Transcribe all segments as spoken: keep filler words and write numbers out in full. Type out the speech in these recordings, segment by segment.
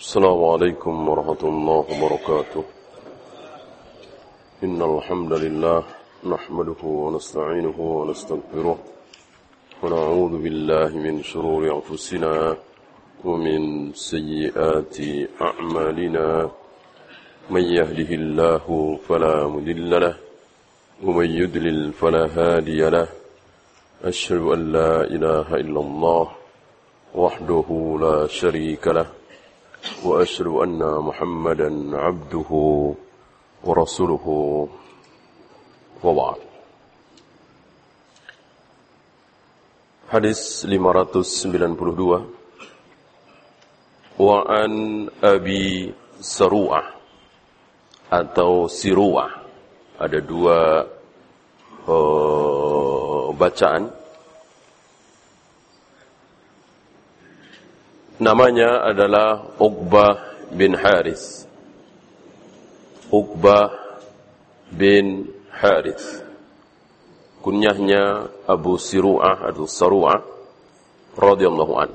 السلام عليكم ورحمة الله وبركاته. إن الحمد لله نحمده ونستعينه ونستغفره ونعوذ بالله من شرور أنفسنا ومن سيئات أعمالنا. من يهده الله فلا مضل له ومن يضلل فلا هادي له. أشهد أن لا إله إلا الله وحده لا شريك له وأشهد أن محمدا عبده ورسوله وبعد. Hadis lima ratus sembilan puluh dua. Wa an Abi Saru'ah atau Siru'ah. Ada dua uh, bacaan. Namanya adalah Uqbah bin Harith. Uqbah bin Harith. Kunyahnya Abu Siru'ah atau Saru'ah radhiyallahu an.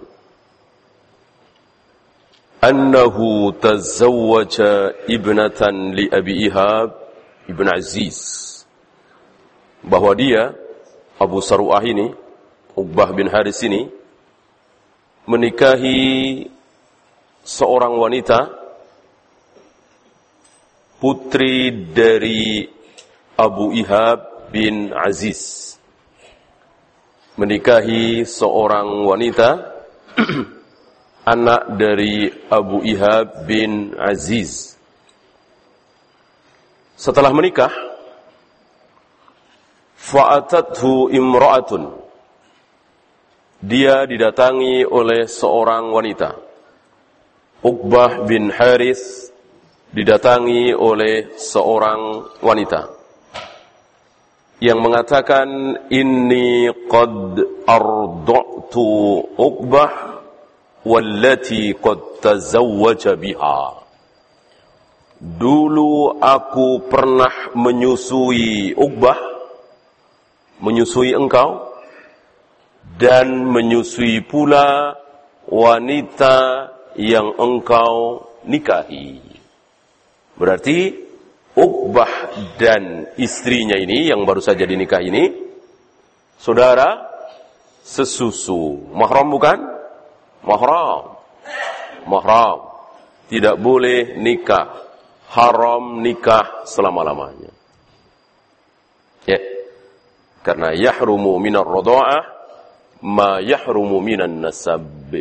Annahu tazawwaja ibnatan li Abi Ihab ibn Aziz. Bahwa dia, Abu Saru'ah ini, Uqbah bin Harith ini, menikahi seorang wanita, putri dari Abu Ihab bin Aziz. Menikahi seorang wanita, anak dari Abu Ihab bin Aziz. Setelah menikah, fa'atathu imra'atun. Dia didatangi oleh seorang wanita. Uqbah bin Harith didatangi oleh seorang wanita yang mengatakan, inni qad arda'tu Uqbah wallati qad tazawwaja biha. Dulu aku pernah menyusui Uqbah, menyusui engkau, dan menyusui pula wanita yang engkau nikahi. Berarti Uqbah dan istrinya ini yang baru saja dinikah ini, saudara sesusu. Mahram bukan? Mahram. Mahram. Tidak boleh nikah. Haram nikah selama-lamanya. Ya. Karena yahrumu minar radha'ah ma yahrumu minan nasab.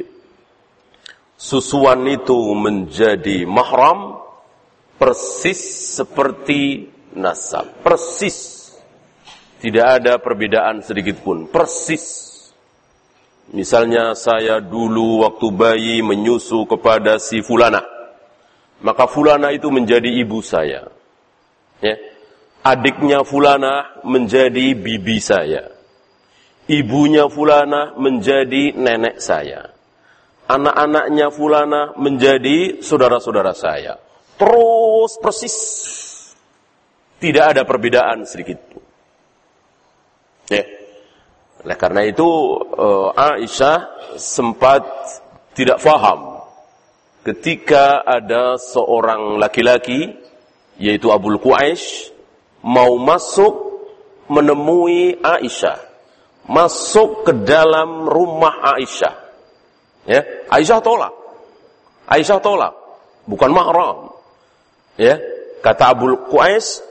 Susuan itu menjadi mahram persis seperti nasab. Persis. Tidak ada perbedaan sedikit pun. Persis. Misalnya saya dulu waktu bayi menyusu kepada si fulana, maka fulana itu menjadi ibu saya. Ya. Adiknya fulana menjadi bibi saya. Ibunya fulana menjadi nenek saya. Anak-anaknya fulana menjadi saudara-saudara saya. Terus persis. Tidak ada perbedaan sedikit pun. Ya. Oleh karena itu uh, Aisyah sempat tidak faham ketika ada seorang laki-laki, yaitu Abul Qais, mau masuk menemui Aisyah. Masuk ke dalam rumah Aisyah. Ya, Aisyah tolak. Aisyah tolak, bukan mahram. Ya, kata Abul Qais,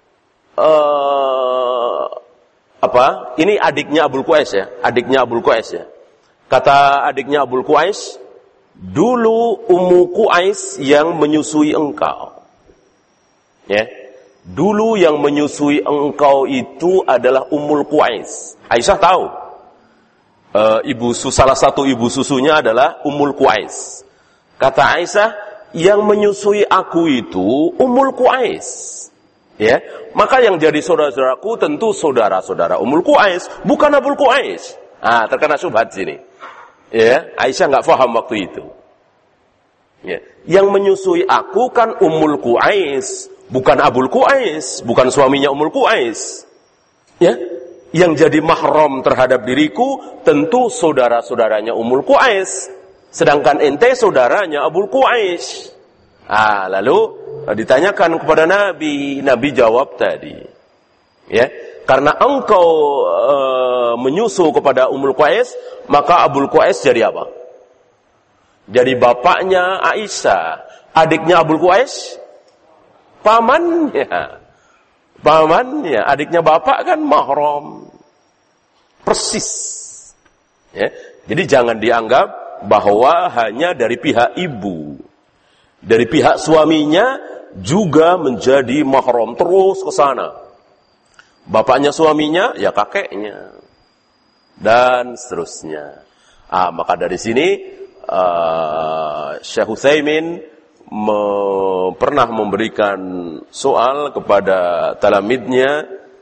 uh, apa? Ini adiknya Abul Qais ya, adiknya Abul Qais ya. Kata adiknya Abul Qais, dulu Ummu Qais yang menyusui engkau. Ya. Dulu yang menyusui engkau itu adalah Ummul Qais. Aisyah tahu. E, ibu salah satu ibu susunya adalah Ummul Qais. Kata Aisyah, yang menyusui aku itu Ummul Qais. Ya, maka yang jadi saudara-saudaraku tentu saudara-saudara Ummul Qais, bukan Abul Qais. Ah, terkena syubhat sini. Ya, Aisyah enggak paham waktu itu. Ya, yang menyusui aku kan Ummul Qais, bukan Abul Qais, bukan suaminya Ummul Qais. Ya, yang jadi mahram terhadap diriku tentu saudara-saudaranya Ummul Qais. Sedangkan ente saudaranya Abul Qais. Ah, lalu ditanyakan kepada Nabi, Nabi jawab tadi. Ya, karena engkau e, menyusu kepada Ummul Qais, maka Abul Qais jadi apa? Jadi bapaknya Aisyah, adiknya Abul Qais, pamannya. Pamannya, adiknya bapak kan mahram. Persis. Ya, jadi jangan dianggap bahwa hanya dari pihak ibu. Dari pihak suaminya juga menjadi mahram terus ke sana. Bapaknya suaminya, ya kakeknya. Dan seterusnya. Ah, maka dari sini uh, Syekh Utsaimin me, pernah memberikan soal kepada talamidnya,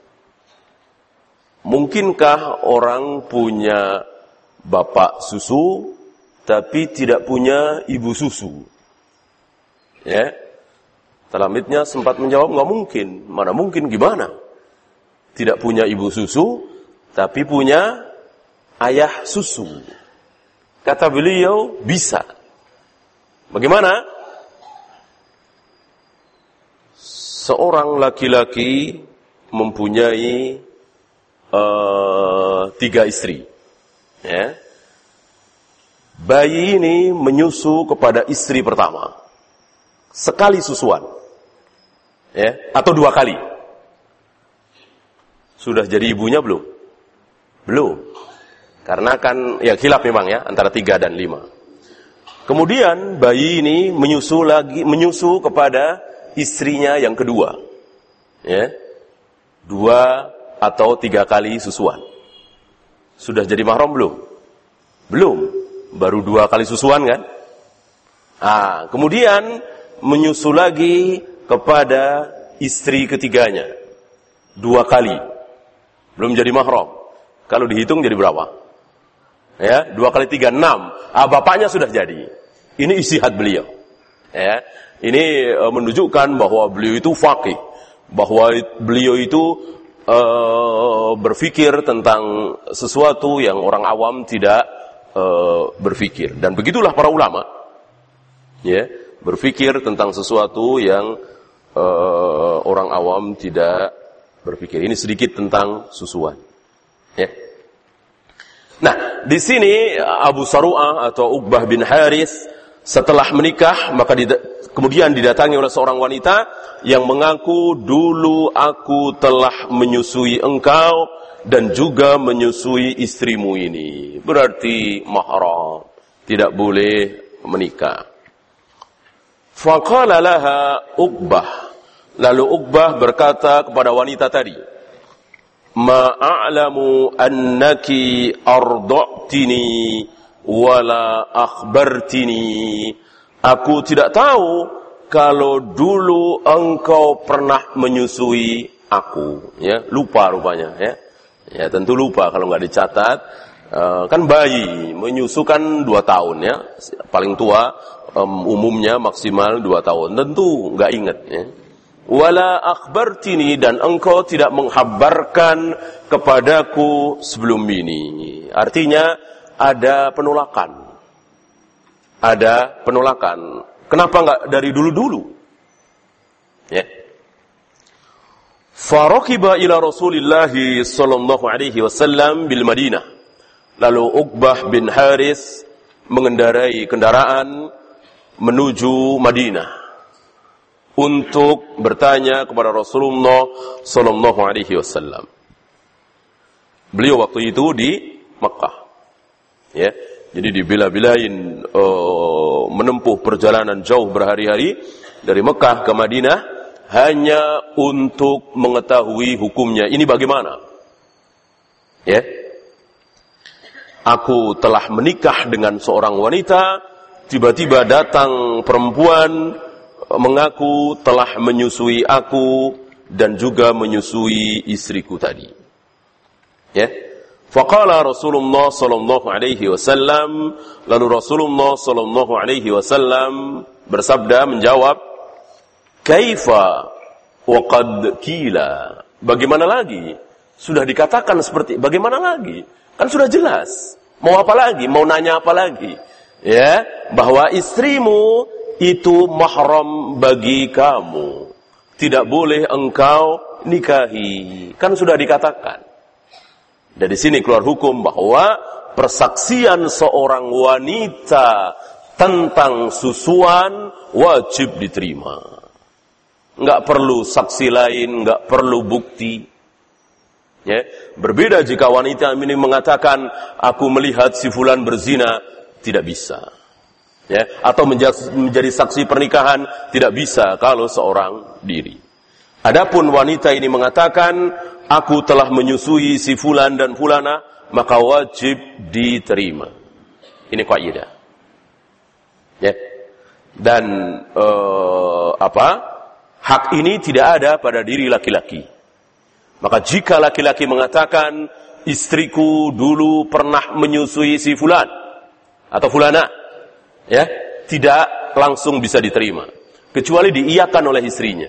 mungkinkah orang punya bapak susu tapi tidak punya ibu susu? Ya, talamidnya sempat menjawab, nggak mungkin. Mana mungkin, gimana? Tidak punya ibu susu, tapi punya ayah susu. Kata beliau, bisa. Bagaimana? Seorang laki-laki mempunyai uh, tiga istri. Ya. Bayi ini menyusu kepada istri pertama. Sekali susuan, ya, atau dua kali. Sudah jadi ibunya belum? Belum. Karena kan, ya khilaf memang ya, antara tiga dan lima. Kemudian bayi ini menyusu lagi, menyusu kepada istrinya yang kedua. Ya, dua atau tiga kali susuan. Sudah jadi mahram belum? Belum. Baru dua kali susuan kan? Ah, kemudian menyusu lagi kepada istri ketiganya. Dua kali. Belum jadi mahram. Kalau dihitung jadi berapa? Ya, dua kali tiga, enam. Ah, bapaknya sudah jadi. Ini istihad beliau. Ya, ini e, menunjukkan bahwa beliau itu faqih. Bahwa beliau itu e, berpikir tentang sesuatu yang orang awam tidak e, berpikir. Dan begitulah para ulama. Ya, berpikir tentang sesuatu yang uh, orang awam tidak berpikir. Ini sedikit tentang susuan. Ya. Nah, di sini Abu Saru'ah atau Uqbah bin Harith setelah menikah, maka dida- kemudian didatangi oleh seorang wanita yang mengaku, dulu aku telah menyusui engkau dan juga menyusui istrimu ini. Berarti mahram, tidak boleh menikah. Faqala laha Uqbah. Lalu Uqbah berkata kepada wanita tadi, ma a'lamu annaki arda'tini wala akhbartini. Aku tidak tahu kalau dulu engkau pernah menyusui aku. Ya, lupa rupanya. Ya, ya tentu lupa kalau nggak dicatat. Uh, kan bayi menyusukan dua tahun ya, paling tua. Um, umumnya maksimal dua tahun. Tentu nggak ingat. Ya. Wala akhbartini, dan engkau tidak menghabarkan kepadaku sebelum ini. Artinya ada penolakan. Ada penolakan. Kenapa nggak dari dulu-dulu? Ya. Farakiba ila Rasulillah sallallahu alaihi wasallam bil Madinah. Lalu Uqbah bin Harith mengendarai kendaraan menuju Madinah untuk bertanya kepada Rasulullah sallallahu alaihi wasallam. Beliau waktu itu di Makkah. Ya, jadi dibela-belain uh, menempuh perjalanan jauh berhari-hari dari Makkah ke Madinah hanya untuk mengetahui hukumnya. Ini bagaimana? Ya. Aku telah menikah dengan seorang wanita. Tiba-tiba datang perempuan mengaku telah menyusui aku dan juga menyusui istriku tadi. Ya. Faqala Rasulullah sallallahu alaihi wasallam, lalu Rasulullah sallallahu alaihi wasallam bersabda menjawab, "Kaifa wa qad qila?" Bagaimana lagi? Sudah dikatakan seperti bagaimana lagi? Kan sudah jelas. Mau apa lagi? Mau nanya apa lagi? Ya, bahwa istrimu itu mahram bagi kamu. Tidak boleh engkau nikahi. Kan sudah dikatakan. Dari sini keluar hukum bahwa persaksian seorang wanita tentang susuan wajib diterima. Enggak perlu saksi lain, enggak perlu bukti. Ya, berbeda jika wanita ini mengatakan aku melihat si fulan berzina, tidak bisa. Ya, atau menjadi, menjadi saksi pernikahan tidak bisa kalau seorang diri. Adapun wanita ini mengatakan aku telah menyusui si fulan dan fulana, maka wajib diterima. Ini kaidah. Ya. Dan uh, apa? Hak ini tidak ada pada diri laki-laki. Maka jika laki-laki mengatakan istriku dulu pernah menyusui si fulan atau fulana, ya, tidak langsung bisa diterima kecuali diiyakan oleh istrinya.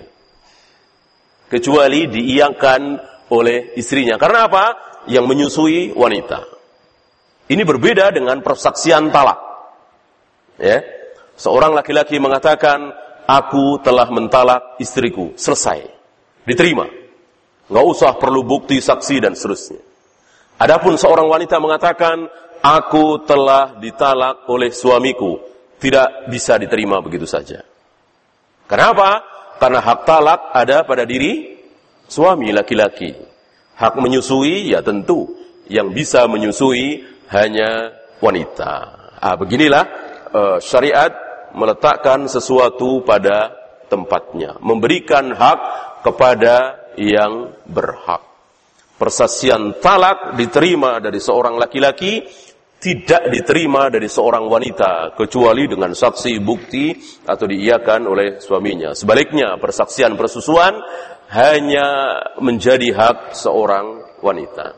Kecuali diiyakan oleh istrinya. Karena apa? Yang menyusui wanita. Ini berbeda dengan persaksian talak. Ya. Seorang laki-laki mengatakan, aku telah mentalak istriku. Selesai. Diterima. Nggak usah perlu bukti, saksi, dan seterusnya. Adapun seorang wanita mengatakan, aku telah ditalak oleh suamiku. Tidak bisa diterima begitu saja. Kenapa? Karena hak talak ada pada diri suami laki-laki. Hak menyusui, ya tentu. Yang bisa menyusui hanya wanita. Ah, beginilah uh, syariat meletakkan sesuatu pada tempatnya. Memberikan hak kepada yang berhak. Persaksian talak diterima dari seorang laki-laki, tidak diterima dari seorang wanita, kecuali dengan saksi, bukti, atau diiyakan oleh suaminya. Sebaliknya, persaksian persusuan hanya menjadi hak seorang wanita.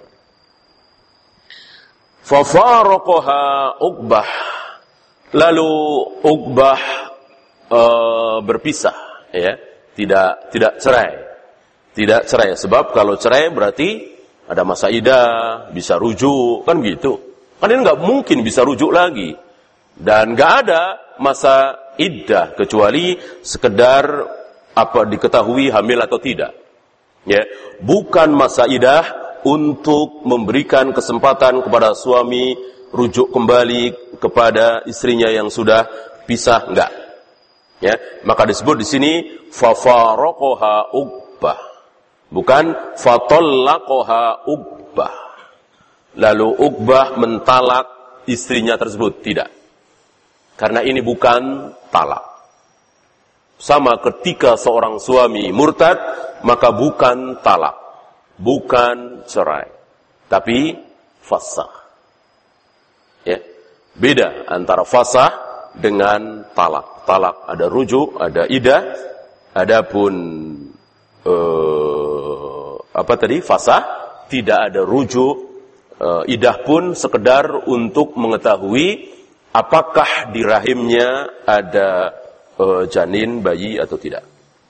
Fafaraqaha Uqbah. Lalu Uqbah uh, berpisah, ya, tidak tidak cerai. Tidak cerai, sebab kalau cerai berarti ada masa iddah, bisa rujuk, kan gitu. Kan ini nggak mungkin bisa rujuk lagi. Dan nggak ada masa iddah, kecuali sekedar apa diketahui hamil atau tidak. Ya, bukan masa iddah untuk memberikan kesempatan kepada suami rujuk kembali kepada istrinya yang sudah pisah, enggak. Ya, maka disebut di sini fafaraqaha Uqbah. Bukan fatallaqaha Uqbah. Lalu Uqbah mentalak istrinya tersebut, tidak. Karena ini bukan talak. Sama ketika seorang suami murtad, maka bukan talak, bukan cerai, tapi fasakh. Ya, beda antara fasakh dengan talak. Talak ada rujuk, ada iddah. Adapun eh, apa tadi? Fasakh tidak ada rujuk, eh, iddah pun sekedar untuk mengetahui apakah di rahimnya ada eh, janin bayi atau tidak.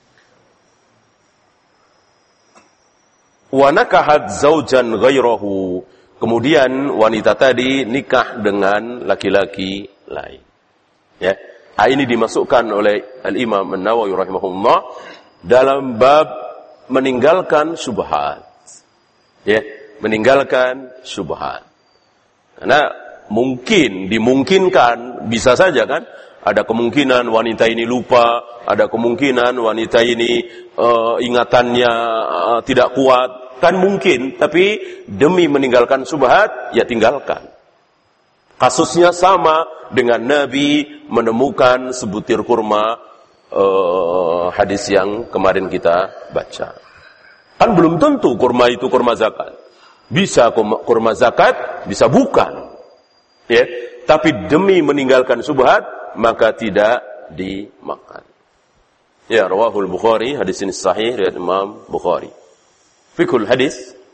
Wa nakahat zaujan ghairahu. Kemudian wanita tadi nikah dengan laki-laki lain. Ya. Ini dimasukkan oleh Al-Imam An-Nawawi rahimahullah dalam bab meninggalkan syubhat. Ya, meninggalkan syubhat. Karena mungkin dimungkinkan, bisa saja kan, ada kemungkinan wanita ini lupa, ada kemungkinan wanita ini uh, ingatannya uh, tidak kuat. Kan mungkin, tapi demi meninggalkan syubhat, ya tinggalkan. Kasusnya sama dengan Nabi menemukan sebutir kurma, uh, hadis yang kemarin kita baca. Kan belum tentu kurma itu kurma zakat. Bisa kurma zakat, bisa bukan. Ya, tapi demi meninggalkan syubhat, maka tidak dimakan. Ya, rawahul Bukhari, hadis ini sahih riwayat Imam Bukhari. Fikul hadis.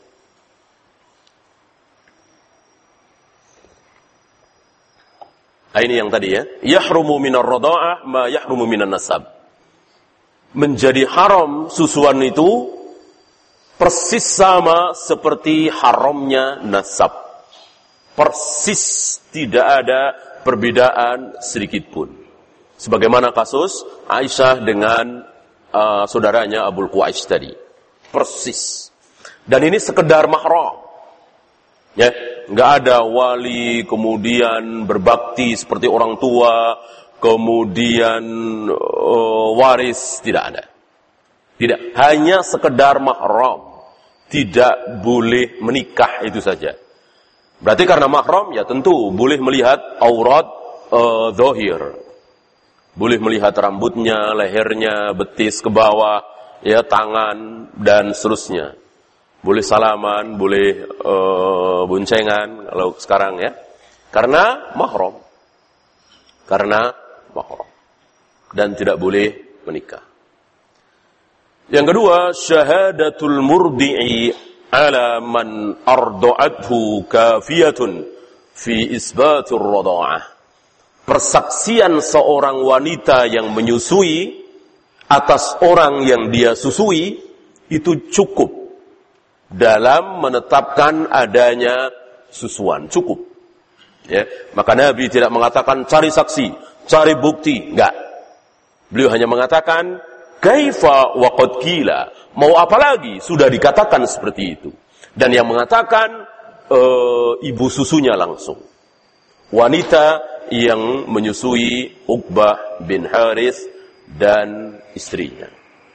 Ini yang tadi ya. Yahrumu minar radha'ah ma yahrumu minan nasab. Menjadi haram susuan itu persis sama seperti haramnya nasab. Persis, tidak ada perbedaan sedikit pun. Sebagaimana kasus Aisyah dengan uh, saudaranya Abul Qais tadi. Persis. Dan ini sekedar mahram. Ya, enggak ada wali kemudian berbakti seperti orang tua, kemudian uh, waris, tidak ada. Tidak, hanya sekedar mahram. Tidak boleh menikah, itu saja. Berarti karena mahram, ya tentu boleh melihat aurat uh, zahir. Boleh melihat rambutnya, lehernya, betis ke bawah, ya tangan, dan seterusnya. Boleh salaman, boleh uh, boncengan, kalau sekarang ya. Karena mahram. Karena mahram. Dan tidak boleh menikah. Yang kedua, syahadatul murdi'i ala man arda'athu kafiyatun fi isbatur rada'ah. Persaksian seorang wanita yang menyusui atas orang yang dia susui itu cukup dalam menetapkan adanya susuan. Cukup. Ya, maka Nabi tidak mengatakan cari saksi, cari bukti, enggak. Beliau hanya mengatakan kaifa wa qad qila. Mau apa lagi? Sudah dikatakan seperti itu. Dan yang mengatakan e, ibu susunya langsung. Wanita yang menyusui Uqbah bin Harith dan istrinya.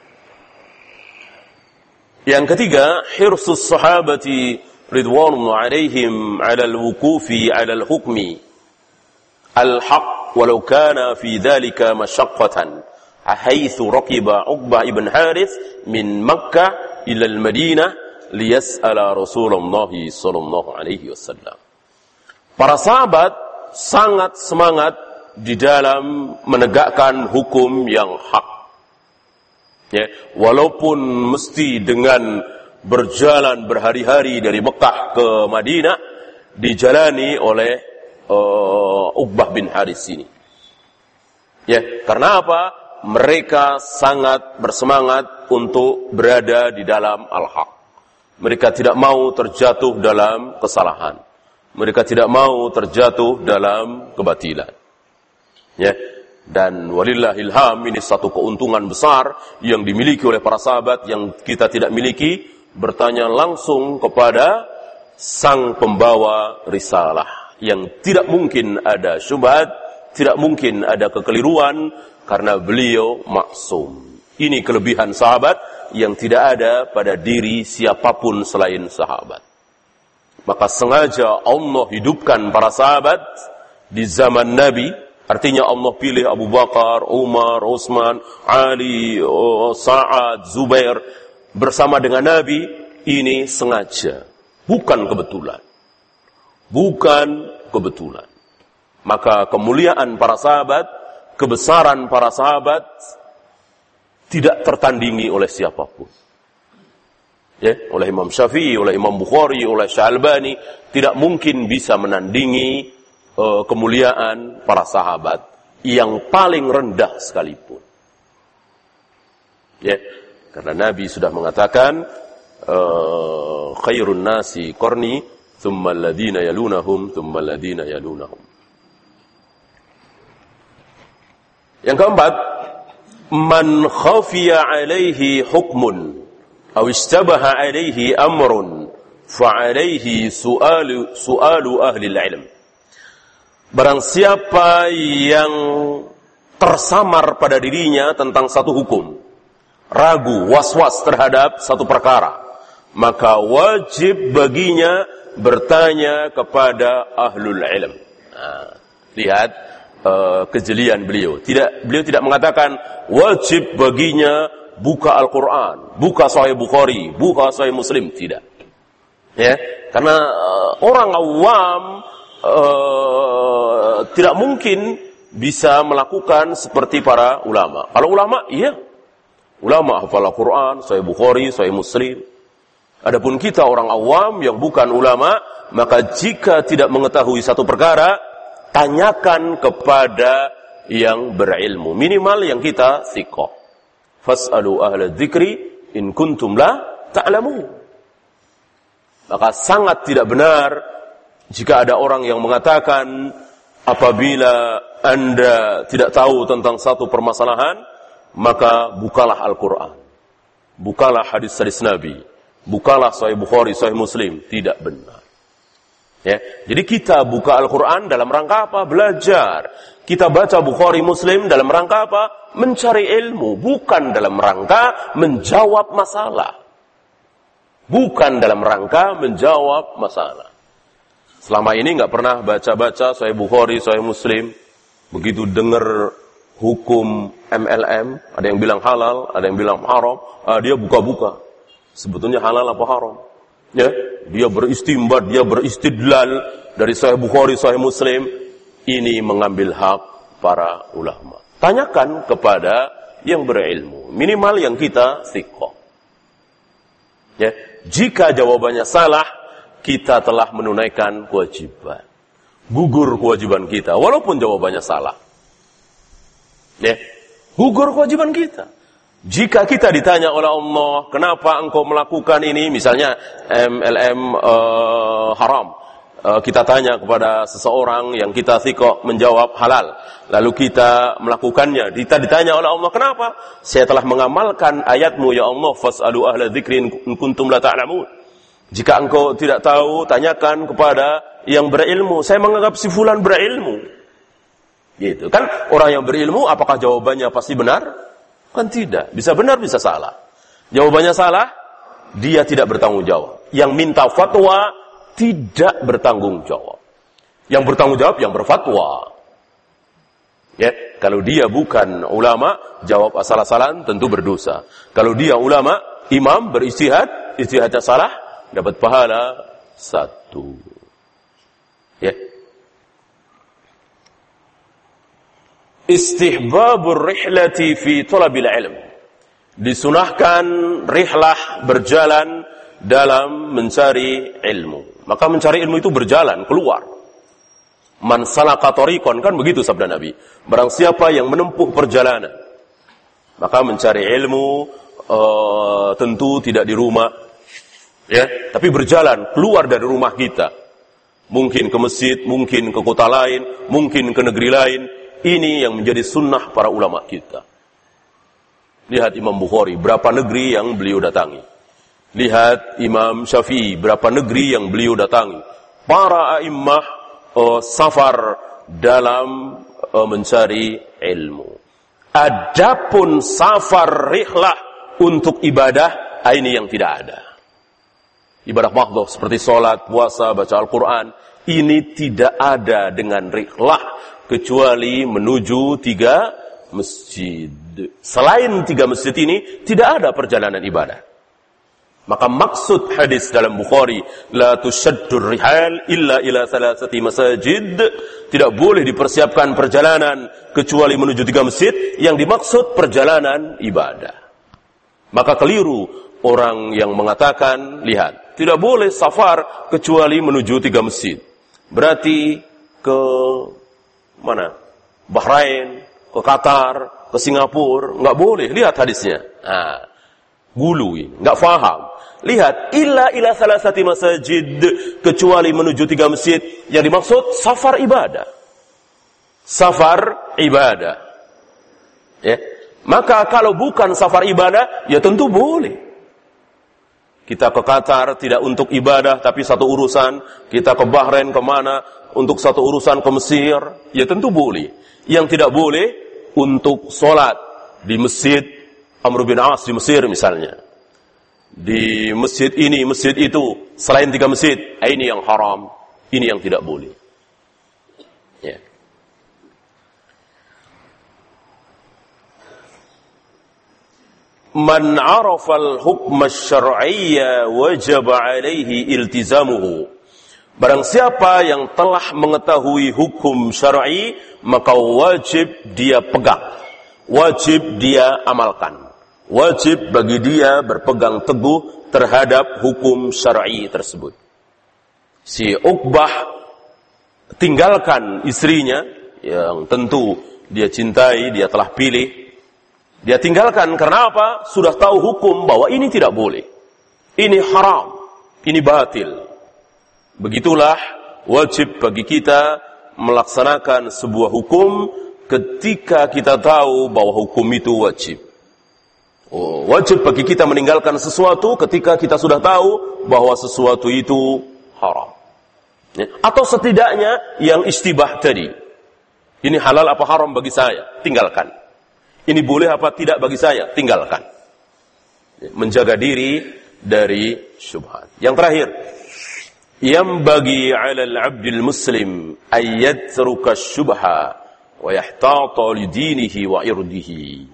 Yang ketiga, hirsus sahabati ridwanullah alaihim ala al-wuqufi ala al-hukmi al-haq walau kana fi dhalika masyaqqatan haitsu raqiba Uqbah ibn Harith min Makkah ila al-Madinah liyas'ala Rasulullah sallallahu alaihi wasallam. Para sahabat sangat semangat di dalam menegakkan hukum yang hak. Ya, walaupun mesti dengan berjalan berhari-hari dari Mekah ke Madinah dijalani oleh uh, Uqbah bin Harits ini. Ya, karena apa? Mereka sangat bersemangat untuk berada di dalam al-haq. Mereka tidak mau terjatuh dalam kesalahan. Mereka tidak mau terjatuh dalam kebatilan. Ya. Dan walillahil ham, ini satu keuntungan besar yang dimiliki oleh para sahabat yang kita tidak miliki, bertanya langsung kepada sang pembawa risalah yang tidak mungkin ada syubhat, tidak mungkin ada kekeliruan karena beliau maksum. Ini kelebihan sahabat yang tidak ada pada diri siapapun selain sahabat. Maka sengaja Allah hidupkan para sahabat di zaman Nabi. Artinya Allah pilih Abu Bakar, Umar, Utsman, Ali, Sa'ad, Zubair bersama dengan Nabi. Ini sengaja. Bukan kebetulan. Bukan kebetulan. Maka kemuliaan para sahabat, kebesaran para sahabat tidak tertandingi oleh siapapun. Ya, oleh Imam Syafi'i, oleh Imam Bukhari, oleh Syalbani, tidak mungkin bisa menandingi uh, kemuliaan para sahabat yang paling rendah sekalipun. Ya, karena Nabi sudah mengatakan uh, khairun nasi qarni thumma alladhina yalunahum thumma alladhina yalunahum. Yang keempat, man khafiya alaihi hukmun aw istabaha alaihi amrun fa alaihi su'alu su'alu ahli ilm. Barang siapa yang tersamar pada dirinya tentang satu hukum, ragu, was-was terhadap satu perkara, maka wajib baginya bertanya kepada ahlul ilm. Nah, lihat uh, kejelian beliau. Tidak, beliau tidak mengatakan wajib baginya buka Al-Quran, buka Sahih Bukhari, buka Sahih Muslim, tidak. Ya, karena uh, orang awam uh, tidak mungkin bisa melakukan seperti para ulama. Kalau ulama, iya, ulama hafal Al-Quran, Sahih Bukhari, Sahih Muslim. Adapun kita orang awam yang bukan ulama, maka jika tidak mengetahui satu perkara, tanyakan kepada yang berilmu, minimal yang kita thiqah. Fas'alu ahla dzikri in kuntum la ta'lamun. Maka sangat tidak benar jika ada orang yang mengatakan apabila Anda tidak tahu tentang satu permasalahan, maka bukalah Al-Quran, bukalah hadis-hadis Nabi, bukalah Sahih Bukhari, Sahih Muslim. Tidak benar. Ya, jadi kita buka Al-Quran dalam rangka apa? Belajar. Kita baca Bukhari, Muslim dalam rangka apa? Mencari ilmu, bukan dalam rangka menjawab masalah. Bukan dalam rangka menjawab masalah. Selama ini nggak pernah baca-baca Sahih Bukhari, Sahih Muslim. Begitu dengar hukum M L M, ada yang bilang halal, ada yang bilang haram, ah, dia buka-buka. Sebetulnya halal apa haram? Ya, dia beristimbat, dia beristidlal dari Sahih Bukhari, Sahih Muslim. Ini mengambil hak para ulama. Tanyakan kepada yang berilmu, minimal yang kita thiqah. Ya, jika jawabannya salah, kita telah menunaikan kewajiban. Gugur kewajiban kita, walaupun jawabannya salah. Ya, gugur kewajiban kita. Jika kita ditanya oleh Allah, kenapa engkau melakukan ini, misalnya M L M uh, haram, uh, kita tanya kepada seseorang yang kita thiqah menjawab halal, lalu kita melakukannya, kita ditanya oleh Allah, kenapa? Saya telah mengamalkan ayatmu ya Allah, fas'alu ahla dzikri in kuntum la ta'lamun. Jika engkau tidak tahu, tanyakan kepada yang berilmu. Saya menganggap si fulan berilmu. Gitu kan? Orang yang berilmu, apakah jawabannya pasti benar? Kan tidak. Bisa benar, bisa salah. Jawabannya salah, dia tidak bertanggung jawab. Yang minta fatwa tidak bertanggung jawab. Yang bertanggung jawab yang berfatwa. Ya, kalau dia bukan ulama, jawab asal-asalan tentu berdosa. Kalau dia ulama, imam beristihad, istihadnya salah, dapat pahala satu. Ya. Istihbabur rihlati fi talabil ilm. Disunahkan rihlah berjalan dalam mencari ilmu. Maka mencari ilmu itu berjalan, keluar. Man salaka tariqan, kan begitu sabda Nabi. Barang siapa yang menempuh perjalanan, maka mencari ilmu uh, tentu tidak di rumah, ya, tapi berjalan keluar dari rumah kita. Mungkin ke masjid, mungkin ke kota lain, mungkin ke negeri lain. Ini yang menjadi sunnah para ulama kita. Lihat Imam Bukhari, berapa negeri yang beliau datangi. Lihat Imam Syafi'i, berapa negeri yang beliau datangi. Para a'immah uh, safar dalam uh, mencari ilmu. Adapun safar rihlah untuk ibadah, ini yang tidak ada. Ibadah mahdhah seperti sholat, puasa, baca Al-Quran, ini tidak ada dengan rihlah. Kecuali menuju tiga masjid. Selain tiga masjid ini, tidak ada perjalanan ibadah. Maka maksud hadis dalam Bukhari, la tushaddur rihal illa ila thalathati masajid, tidak boleh dipersiapkan perjalanan kecuali menuju tiga masjid, yang dimaksud perjalanan ibadah. Maka keliru orang yang mengatakan, lihat, tidak boleh safar kecuali menuju tiga masjid. Berarti ke mana? Bahrain, ke Qatar, ke Singapura, nggak boleh. Lihat hadisnya. Nah, gulu ini, nggak faham. Lihat, illa ila salasati masajid, kecuali menuju tiga masjid, yang dimaksud safar ibadah. Safar ibadah. Ya. Maka kalau bukan safar ibadah, ya tentu boleh. Kita ke Qatar tidak untuk ibadah, tapi satu urusan. Kita ke Bahrain kemana? Untuk satu urusan ke Mesir, ya tentu boleh. Yang tidak boleh untuk sholat di masjid Amr bin As di Mesir misalnya. Di masjid ini, masjid itu, selain tiga masjid, ini yang haram, ini yang tidak boleh. Ya. Man arafa al-hukma asy-syar'iyya wajib 'alaihi iltizamuhu. Barang siapa yang telah mengetahui hukum syar'i, maka wajib dia pegang, wajib dia amalkan, wajib bagi dia berpegang teguh terhadap hukum syar'i tersebut. Si Uqbah tinggalkan istrinya yang tentu dia cintai, dia telah pilih. Dia tinggalkan karena apa? Sudah tahu hukum bahwa ini tidak boleh, ini haram, ini batil. Begitulah wajib bagi kita melaksanakan sebuah hukum ketika kita tahu bahwa hukum itu wajib. Oh, wajib bagi kita meninggalkan sesuatu ketika kita sudah tahu bahwa sesuatu itu haram. Ya. Atau setidaknya yang istibah tadi. Ini halal apa haram bagi saya? Tinggalkan. Ini boleh apa tidak bagi saya? Tinggalkan. Ya. Menjaga diri dari syubhat. Yang terakhir, yang bagi 'alal 'abdil muslim ayyatruka syubha wa yahtata li dinihi wa irdihi.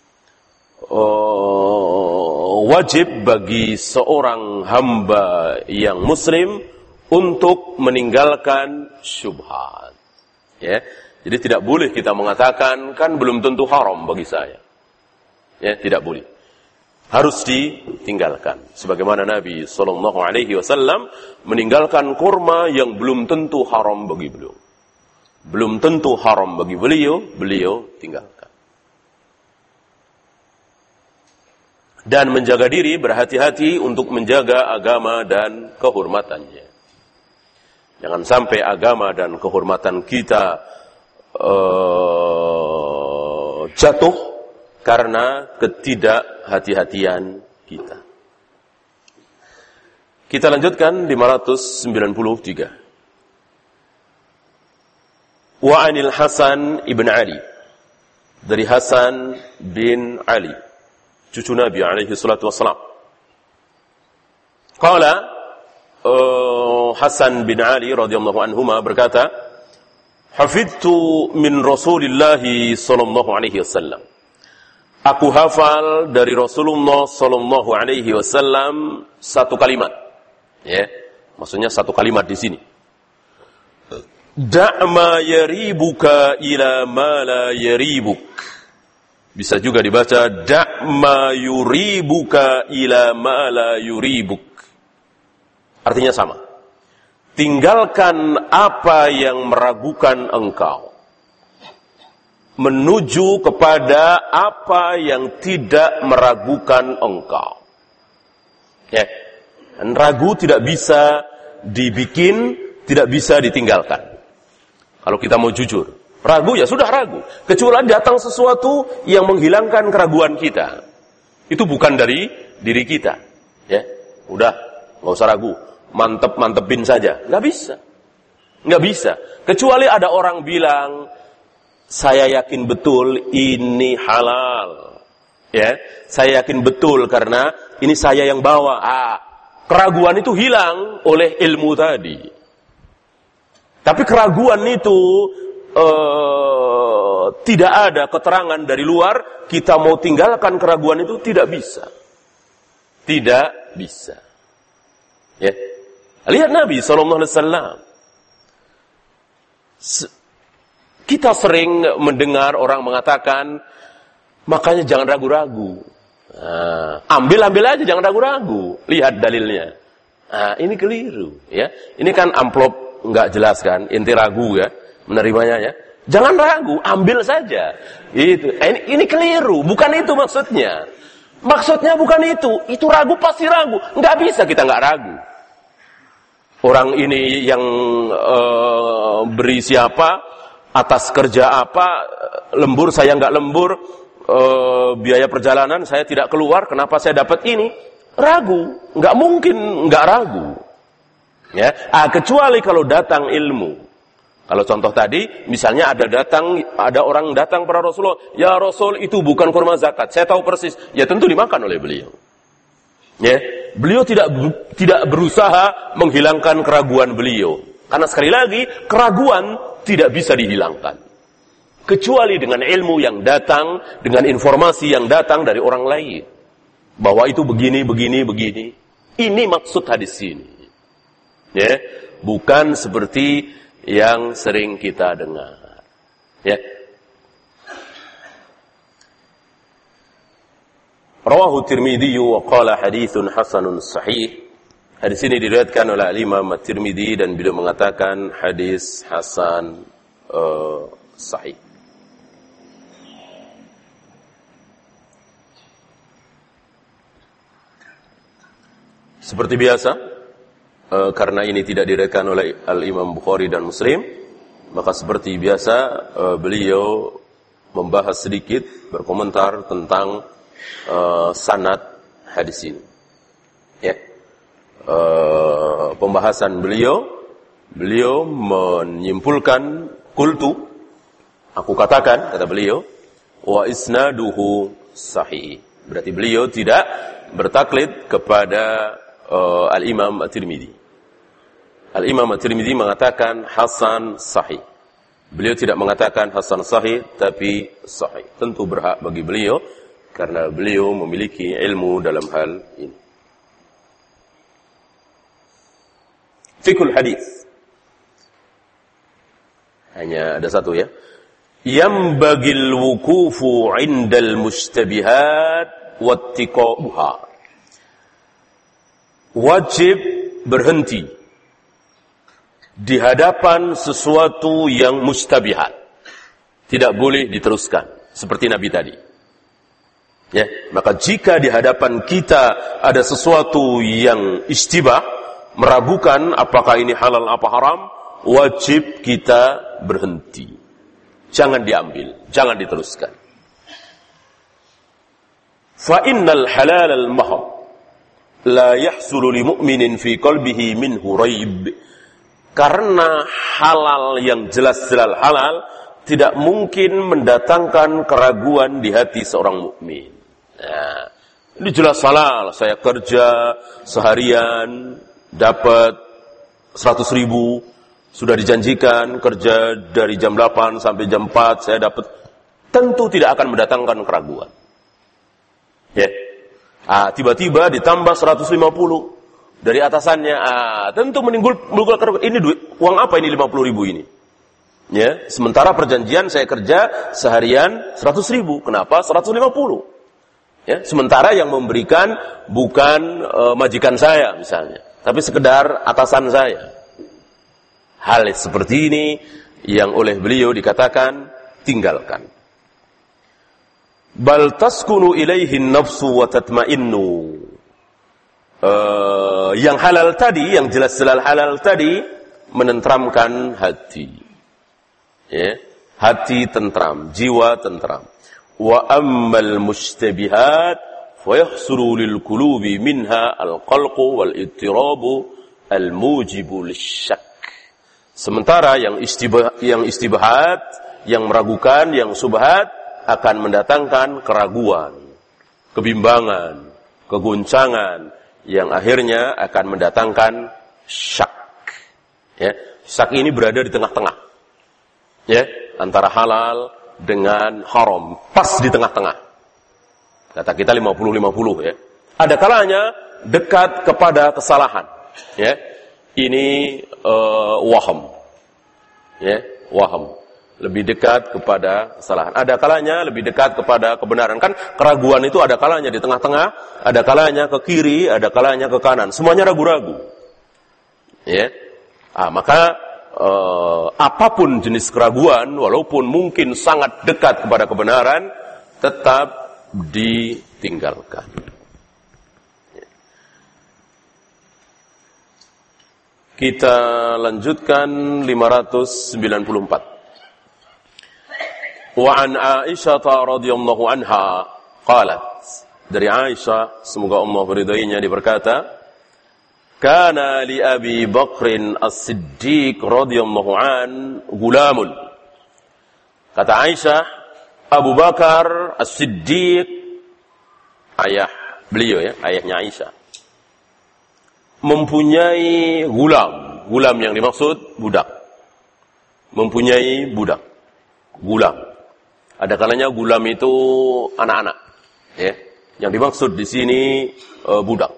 Uh, wajib bagi seorang hamba yang muslim untuk meninggalkan syubhat. Ya, jadi tidak boleh kita mengatakan kan belum tentu haram bagi saya. Ya, tidak boleh. Harus ditinggalkan. Sebagaimana Nabi sallallahu alaihi wasallam meninggalkan kurma yang belum tentu haram bagi beliau. Belum tentu haram bagi beliau, beliau tinggalkan. Dan menjaga diri, berhati-hati untuk menjaga agama dan kehormatannya. Jangan sampai agama dan kehormatan kita uh, jatuh karena ketidakhati-hatian kita. Kita lanjutkan lima ratus sembilan puluh tiga. Wa anil Hasan ibn Ali. Dari Hasan bin Ali, cucu Nabi alaihi salatu wassalam. Qala uh, Hasan bin Ali radhiyallahu anhuma berkata, hafidtu min Rasulillah sallallahu alaihi wasallam. Aku hafal dari Rasulullah sallallahu alaihi wasallam satu kalimat. Ya, maksudnya satu kalimat di sini. Da' ma yaribuka ila ma la yaribuk. Bisa juga dibaca da' ma yuribuka ila ma la yuribuk. Artinya sama. Tinggalkan apa yang meragukan engkau, menuju kepada apa yang tidak meragukan engkau. Ya. Dan ragu tidak bisa dibikin, tidak bisa ditinggalkan. Kalau kita mau jujur, ragu ya sudah ragu. Kecuali datang sesuatu yang menghilangkan keraguan kita. Itu bukan dari diri kita. Ya, udah, nggak usah ragu. Mantep-mantepin saja. Nggak bisa. Nggak bisa. Kecuali ada orang bilang, saya yakin betul ini halal. Ya, saya yakin betul karena ini saya yang bawa. Ah, keraguan itu hilang oleh ilmu tadi. Tapi keraguan itu uh, tidak ada keterangan dari luar, kita mau tinggalkan keraguan itu tidak bisa. Tidak bisa. Ya. Lihat Nabi sallallahu alaihi wasallam. Kita sering mendengar orang mengatakan, makanya jangan ragu-ragu. Nah, ambil-ambil aja, jangan ragu-ragu. Lihat dalilnya. Nah, ini keliru. Ya. Ini kan amplop nggak jelas kan, inti ragu ya, menerimanya ya. Jangan ragu, ambil saja. Itu, ini, ini keliru, bukan itu maksudnya. Maksudnya bukan itu, itu ragu pasti ragu. Nggak bisa kita nggak ragu. Orang ini yang uh, beri siapa, atas kerja apa, lembur saya nggak lembur, uh, biaya perjalanan saya tidak keluar, kenapa saya dapat ini? Ragu, nggak mungkin nggak ragu. Ya, ah, kecuali kalau datang ilmu. Kalau contoh tadi, misalnya ada datang, ada orang datang kepada Rasulullah, ya Rasul itu bukan kurma zakat. Saya tahu persis, ya tentu dimakan oleh beliau. Ya, beliau tidak tidak berusaha menghilangkan keraguan beliau, karena sekali lagi keraguan tidak bisa dihilangkan, kecuali dengan ilmu yang datang, dengan informasi yang datang dari orang lain, bahwa itu begini, begini, begini. Ini maksud hadis ini. Ya, bukan seperti yang sering kita dengar. Ya. Rawahu Tirmidzi wa qala haditsun hasanun sahih. Hadis ini diriwayatkan oleh Imam At-Tirmidzi dan beliau mengatakan hadis hasan uh, sahih. Seperti biasa, Uh, karena ini tidak diriwayatkan oleh Al-Imam Bukhari dan Muslim, maka seperti biasa beliau membahas sedikit, berkomentar tentang uh, sanad hadis ini. Ya, uh, pembahasan beliau, beliau menyimpulkan qultu, aku katakan, kata beliau, wa isnaduhu sahih. Berarti beliau tidak bertaklid kepada uh, Al-Imam At-Tirmidzi. Al-Imam At-Tirmidzi mengatakan hasan sahih. Beliau tidak mengatakan hasan sahih, tapi sahih. Tentu berhak bagi beliau, karena beliau memiliki ilmu dalam hal ini. Fiqhul hadis. Hanya ada satu ya. Yambagil wukufu indal mustabihat wattiqa'uha. Wajib berhenti di hadapan sesuatu yang mustabihat. Tidak boleh diteruskan. Seperti Nabi tadi. Ya, maka jika di hadapan kita ada sesuatu yang istibah, meragukan apakah ini halal apa haram, wajib kita berhenti. Jangan diambil, jangan diteruskan. Fa innal halal al-mahd la yahsulu li mu'minin fi qalbihi minhu raib. Karena halal yang jelas-jelas halal tidak mungkin mendatangkan keraguan di hati seorang mukmin. Nah, ini jelas halal. Saya kerja seharian dapat seratus ribu, sudah dijanjikan kerja dari jam delapan sampai jam empat saya dapat, tentu tidak akan mendatangkan keraguan. Ya, ah, tiba-tiba ditambah seratus lima puluh. Dari atasannya, ah, tentu menimbulkan ini duit, uang apa ini lima puluh ribu ini? Ya, sementara perjanjian saya kerja seharian seratus ribu, kenapa seratus lima puluh? Ya, sementara yang memberikan bukan e, majikan saya misalnya, tapi sekedar atasan saya. Hal seperti ini yang oleh beliau dikatakan tinggalkan. Bal taskunu ilaihi nafsu wa tatma'innu. Uh, yang halal tadi, yang jelas-jelas halal tadi, menentramkan hati. Ya, hati tentram, jiwa tentram. Wa ammal mustabihat fa yahsulu lil qulubi minha al-qalqu wal ittirabu al-mujibu lisyak. Sementara yang istibah, yang istibahat, yang meragukan, yang subhat akan mendatangkan keraguan, kebimbangan, kegoncangan, yang akhirnya akan mendatangkan syak. Ya, syak ini berada di tengah-tengah. Ya, antara halal dengan haram, pas di tengah-tengah. Kata kita lima puluh lima puluh ya. Ada kalanya dekat kepada kesalahan. Ya. Ini uh, waham. Ya, waham. Lebih dekat kepada kesalahan. Ada kalanya lebih dekat kepada kebenaran. Kan keraguan itu ada kalanya di tengah-tengah, ada kalanya ke kiri, ada kalanya ke kanan. Semuanya ragu-ragu. Ya. Ah, maka eh, apapun jenis keraguan, walaupun mungkin sangat dekat kepada kebenaran, tetap ditinggalkan. Ya. Kita lanjutkan lima ratus sembilan puluh empat. Wa an Aisyah radhiyallahu anha qalat, dari Aisyah semoga Allah meridainya, dia berkata, kana li Abi Bakr As-Siddiq radhiyallahu an gulamun. Kata Aisyah, Abu Bakar As-Siddiq, ayah beliau ya, ayahnya Aisyah, mempunyai gulam. Gulam yang dimaksud budak. Mempunyai budak. Gulam. Ada kalanya gulam itu anak-anak, ya. Yang dimaksud di sini e, budak.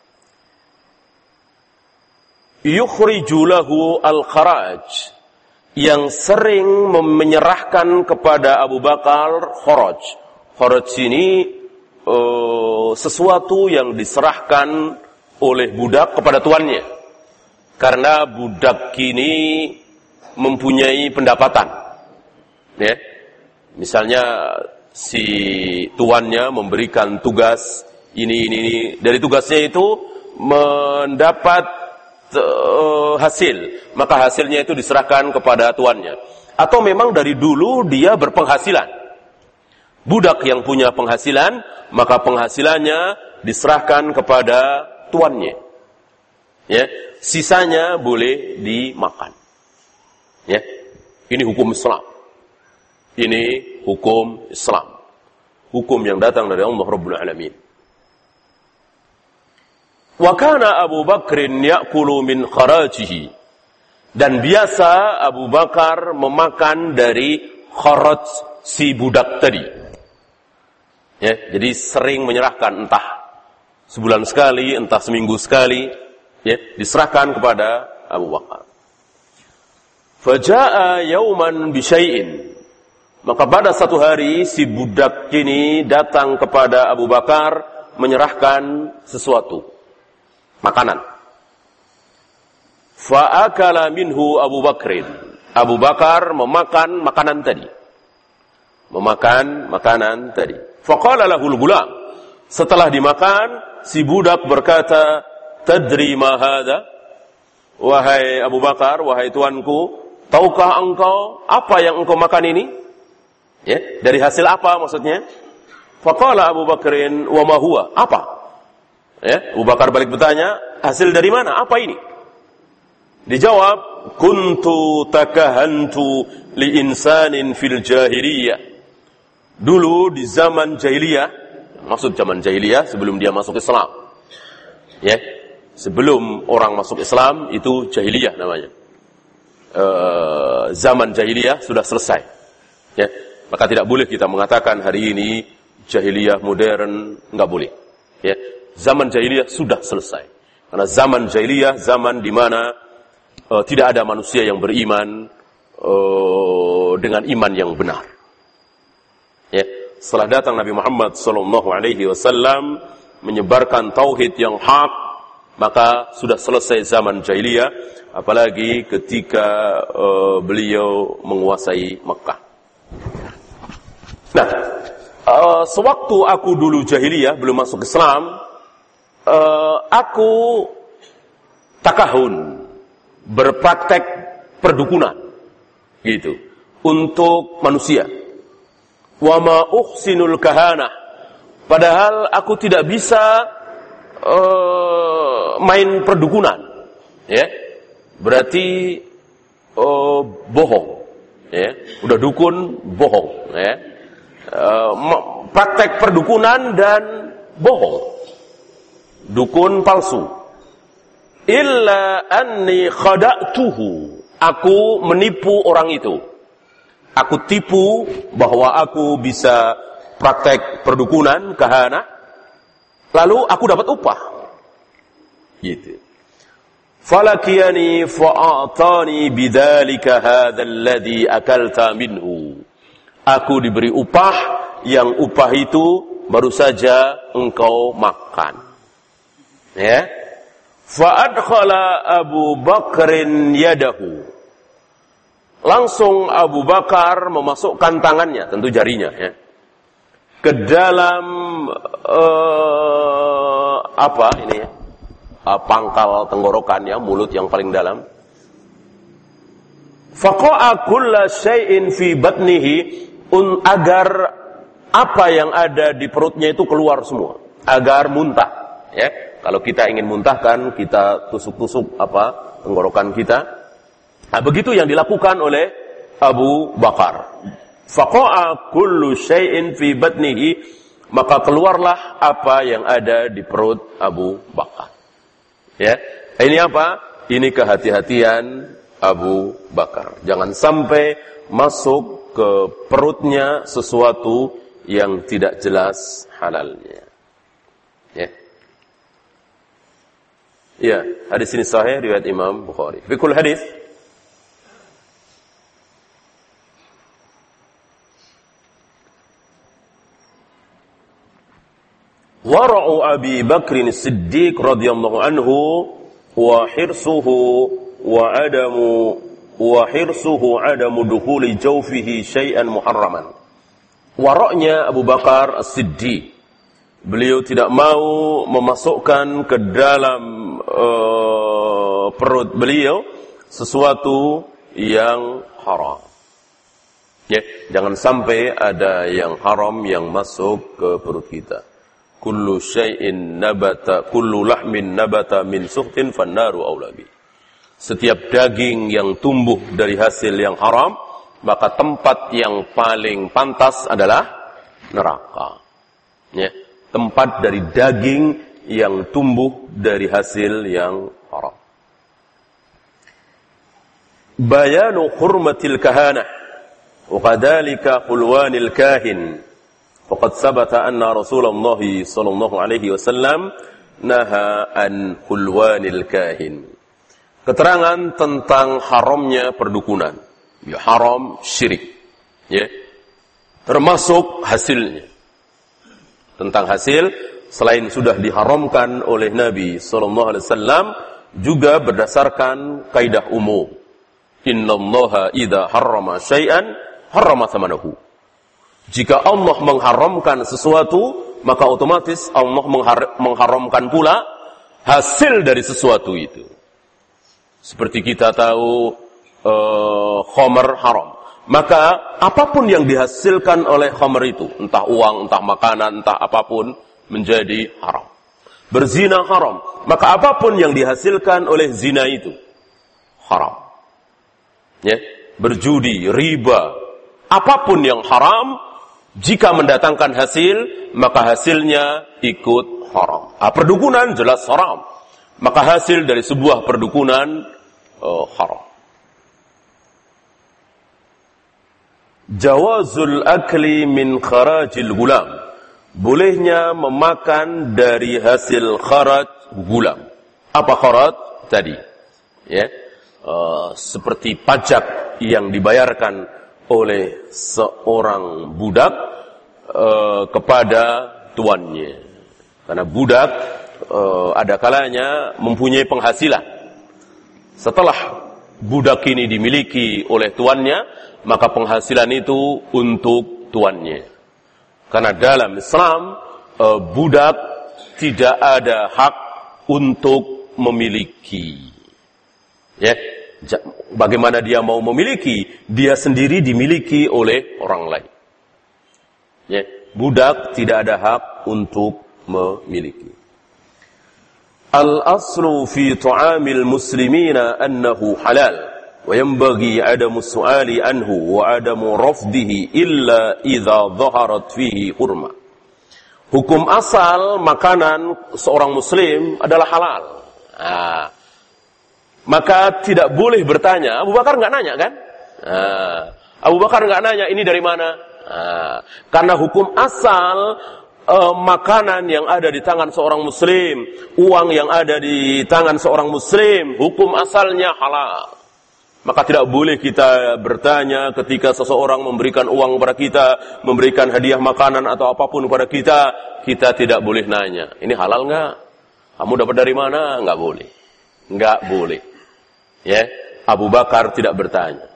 Yukhriju lahu al-kharaj, yang sering menyerahkan kepada Abu Bakar kharaj. Kharaj ini e, sesuatu yang diserahkan oleh budak kepada tuannya. Karena budak ini mempunyai pendapatan. Ya. Misalnya si tuannya memberikan tugas ini ini ini, dari tugasnya itu mendapat uh, hasil, maka hasilnya itu diserahkan kepada tuannya. Atau memang dari dulu dia berpenghasilan. Budak yang punya penghasilan, maka penghasilannya diserahkan kepada tuannya. Ya, sisanya boleh dimakan. Ya, ini hukum Islam. Ini hukum Islam. Hukum yang datang dari Allah Rabbul Alamin. Wa kana Abu Bakrin ya'kulu min kharajihi. Dan biasa Abu Bakar memakan dari kharaj si budak tadi. Ya, jadi sering menyerahkan, entah sebulan sekali, entah seminggu sekali, ya, diserahkan kepada Abu Bakar. Faja'a yauman bisyai'in. Maka pada satu hari si budak ini datang kepada Abu Bakar menyerahkan sesuatu, makanan. Fa'akala minhu Abu Bakrin. Abu Bakar memakan makanan tadi. Memakan makanan tadi. Faqala lahul gulam. Setelah dimakan, si budak berkata, "Tadri ma hadha?" Wahai Abu Bakar, wahai tuanku, tahukah engkau apa yang engkau makan ini? Ya, dari hasil apa maksudnya? Faqala Abu Bakrin, "Wa ma huwa?" Apa? Ya, Abu Bakar balik bertanya, hasil dari mana? Apa ini? Dijawab, "Kuntu takahantu li insanin fil jahiliyah." Dulu di zaman jahiliyah, maksud zaman jahiliyah sebelum dia masuk Islam. Ya, sebelum orang masuk Islam itu jahiliyah namanya. E, zaman jahiliyah sudah selesai. Ya, maka tidak boleh kita mengatakan hari ini jahiliyah modern, enggak boleh. Ya, zaman jahiliyah sudah selesai. Karena zaman jahiliyah zaman di mana uh, tidak ada manusia yang beriman uh, dengan iman yang benar. Ya, setelah datang Nabi Muhammad sallallahu alaihi wasallam menyebarkan tauhid yang hak, maka sudah selesai zaman jahiliyah, apalagi ketika uh, beliau menguasai Mekah. Nah, uh, sewaktu aku dulu jahiliyah, belum masuk Islam, uh, aku takahun, berpraktek perdukunan, gitu, untuk manusia. Wa ma uhsinul kahanah, padahal aku tidak bisa uh, main perdukunan, ya, berarti uh, bohong, ya, udah dukun bohong, ya. Uh, praktek perdukunan dan bohong, dukun palsu. Illa anni khada'tuhu, aku menipu orang itu, aku tipu bahwa aku bisa praktek perdukunan, kahana, lalu aku dapat upah, gitu. Falakiyani fa'atani bidzalika hadzal ladzi akalta minhu, aku diberi upah yang upah itu baru saja engkau makan. Ya. Fa adkhala Abu Bakrin yadahu. Langsung Abu Bakar memasukkan tangannya, tentu jarinya, ya, ke dalam uh, apa ini ya? Uh, pangkal tenggorokan, ya, mulut yang paling dalam. Faqa'a kulla syai'in fi batnihi, un agar apa yang ada di perutnya itu keluar semua, agar muntah, ya. Kalau kita ingin muntahkan, kita tusuk-tusuk apa tenggorokan kita. Nah, begitu yang dilakukan oleh Abu Bakar. Faqa'a kullu syai'in fi batnihi, maka keluarlah apa yang ada di perut Abu Bakar. Ya, ini apa? Ini kehati-hatian Abu Bakar. Jangan sampai masuk ke perutnya sesuatu yang tidak jelas halalnya. Ya. Ya, hadis ini sahih riwayat Imam Bukhari. Fikul hadis. Wara'u Abi Bakr As-Siddiq radhiyallahu anhu wa hirsuhu wa adamu wa hirsuhu adamu dukhuli jawfihi syai'an muharraman. Wara'nya Abu Bakar As-Siddiq, beliau tidak mau memasukkan ke dalam uh, uh, perut beliau sesuatu yang haram. Ya, jangan sampai ada yang haram yang masuk ke perut kita. Kullu syai'in nabata, kullu lahmin nabata min suhtin fannaru aula bi. Setiap daging yang tumbuh dari hasil yang haram, maka tempat yang paling pantas adalah neraka. Ya, tempat dari daging yang tumbuh dari hasil yang haram. Bayanu hurmatil kahanah wa kadhalika hulwanil kahin. Faqad sabata anna Rasulullah sallallahu alaihi wasallam naha an hulwanil kahin. Keterangan tentang haramnya perdukunan. Ya, haram syirik. Ya. Termasuk hasilnya. Tentang hasil selain sudah diharamkan oleh Nabi sallallahu alaihi wasallam juga berdasarkan kaidah umum. Innallaha idza harrama syai'an harrama thamanahu. Jika Allah mengharamkan sesuatu, maka otomatis Allah menghar- mengharamkan pula hasil dari sesuatu itu. Seperti kita tahu uh, khamr haram. Maka apapun yang dihasilkan oleh khamr itu, entah uang, entah makanan, entah apapun, menjadi haram. Berzina haram. Maka apapun yang dihasilkan oleh zina itu haram. Ya, berjudi, riba, apapun yang haram, jika mendatangkan hasil, maka hasilnya ikut haram. Ah, perdukunan jelas haram. Maka hasil dari sebuah perdukunan uh, haram. Jawazul akli min kharajil gulam. Bolehnya memakan dari hasil kharaj gulam. Apa kharaj? Tadi. Ya. Uh, seperti pajak yang dibayarkan oleh seorang budak uh, kepada tuannya. Karena budak uh, ada kalanya mempunyai penghasilan. Setelah budak ini dimiliki oleh tuannya, maka penghasilan itu untuk tuannya. Karena dalam Islam uh, budak tidak ada hak untuk memiliki. Ya, bagaimana dia mau memiliki? Dia sendiri dimiliki oleh orang lain. Ya, budak tidak ada hak untuk memiliki. Al-aslu fi ta'amil muslimina annahu halal wa yanbaghi 'adamu su'ali anhu wa 'adamu rafdihi illa idza dhaharat fihi hurma. Hukum asal makanan seorang muslim adalah halal. Nah, maka tidak boleh bertanya. Abu Bakar enggak nanya kan? Nah, Abu Bakar enggak nanya ini dari mana? Nah, karena hukum asal uh, makanan yang ada di tangan seorang muslim, uang yang ada di tangan seorang muslim, hukum asalnya halal. Maka tidak boleh kita bertanya ketika seseorang memberikan uang kepada kita, memberikan hadiah makanan atau apapun kepada kita, kita tidak boleh nanya, ini halal enggak? Kamu dapat dari mana? Enggak boleh. Enggak boleh. Ya, Abu Bakar tidak bertanya.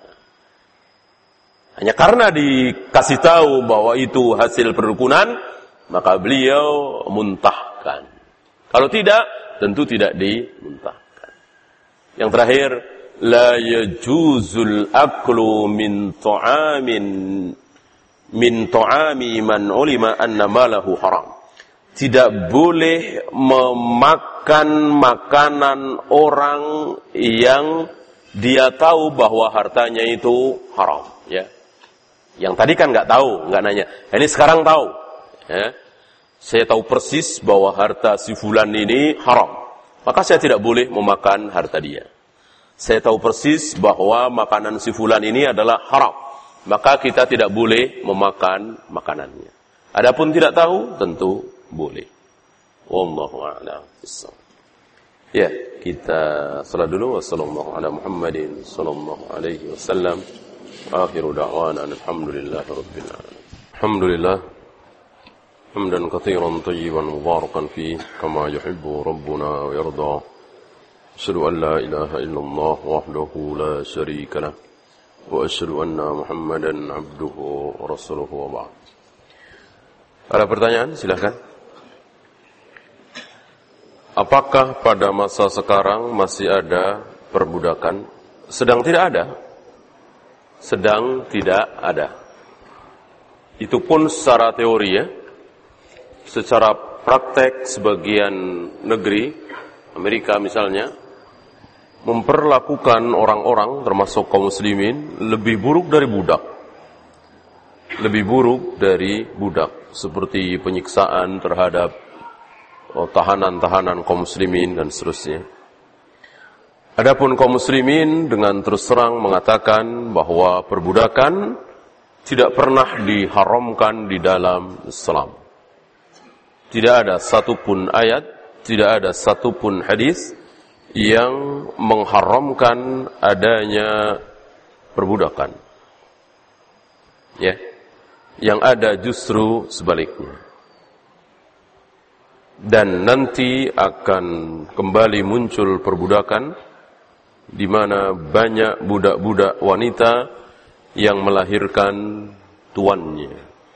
Hanya karena dikasih tahu bahwa itu hasil perdukunan, maka beliau muntahkan. Kalau tidak, tentu tidak dimuntahkan. Yang terakhir, la yajuzul aklu min ta'amin min ta'ami man ulima anna malahu haram. Tidak boleh memakan makanan orang yang dia tahu bahwa hartanya itu haram. Ya. Yang tadi kan nggak tahu, nggak nanya. Ini sekarang tahu. Ya. Saya tahu persis bahwa harta si fulan ini haram. Maka saya tidak boleh memakan harta dia. Saya tahu persis bahwa makanan si fulan ini adalah haram. Maka kita tidak boleh memakan makanannya. Adapun tidak tahu, tentu boleh. Wallahu a'lam bissawab. Ya, kita salat dulu. Wassallallahu ala Muhammadin sallallahu alaihi wasallam. Akhiru da'wana alhamdulillahi rabbil alamin. Alhamdulillah. Hamdan katsiran tayyiban mubarakan fi kama yuhibbu rabbuna wa yarda. Asyhadu an la ilaha illallah wahdahu la syarika lah. Wa asyhadu anna Muhammadan abduhu wa rasuluhu wa ba'd. Ada pertanyaan? Silakan. apakah pada masa sekarang masih ada perbudakan? Sedang tidak ada. Sedang tidak ada. Itu pun secara teori ya. Secara praktek sebagian negeri, Amerika misalnya, memperlakukan orang-orang termasuk kaum muslimin lebih buruk dari budak. Lebih buruk dari budak. Seperti penyiksaan terhadap oh, tahanan-tahanan kaum muslimin dan seterusnya. Adapun kaum muslimin dengan terus terang mengatakan bahwa perbudakan tidak pernah diharamkan di dalam Islam. Tidak ada satupun ayat, tidak ada satupun hadis yang mengharamkan adanya perbudakan. Ya. Yang ada justru sebaliknya. Dan nanti akan kembali muncul perbudakan di mana banyak budak-budak wanita yang melahirkan tuannya.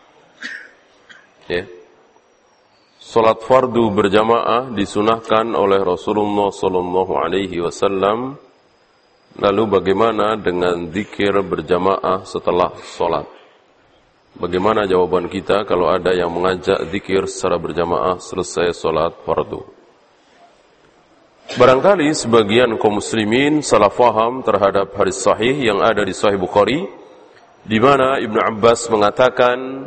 Ya. Salat fardu berjamaah disunahkan oleh Rasulullah sallallahu alaihi wasallam. Lalu bagaimana dengan zikir berjamaah setelah salat? Bagaimana jawaban kita kalau ada yang mengajak zikir secara berjamaah selesai salat fardu? Barangkali sebagian kaum muslimin salah faham terhadap hadis sahih yang ada di Sahih Bukhari, di mana Ibnu Abbas mengatakan,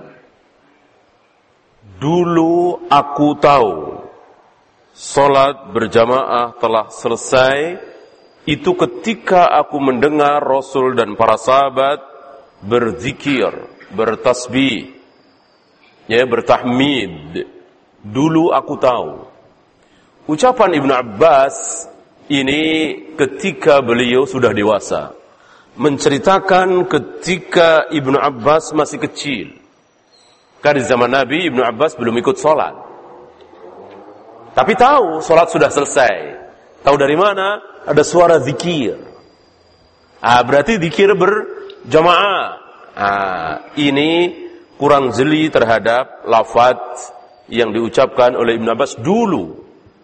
dulu aku tahu salat berjamaah telah selesai itu ketika aku mendengar Rasul dan para sahabat berzikir, bertasbih, ya, bertahmid. Dulu aku tahu. Ucapan Ibnu Abbas ini ketika beliau sudah dewasa, menceritakan ketika Ibnu Abbas masih kecil. Karena di zaman Nabi Ibnu Abbas belum ikut sholat, tapi tahu sholat sudah selesai. Tahu dari mana? Ada suara zikir. Ah, berarti zikir berjamaah. Ah, ini kurang jeli terhadap lafaz yang diucapkan oleh Ibnu Abbas dulu.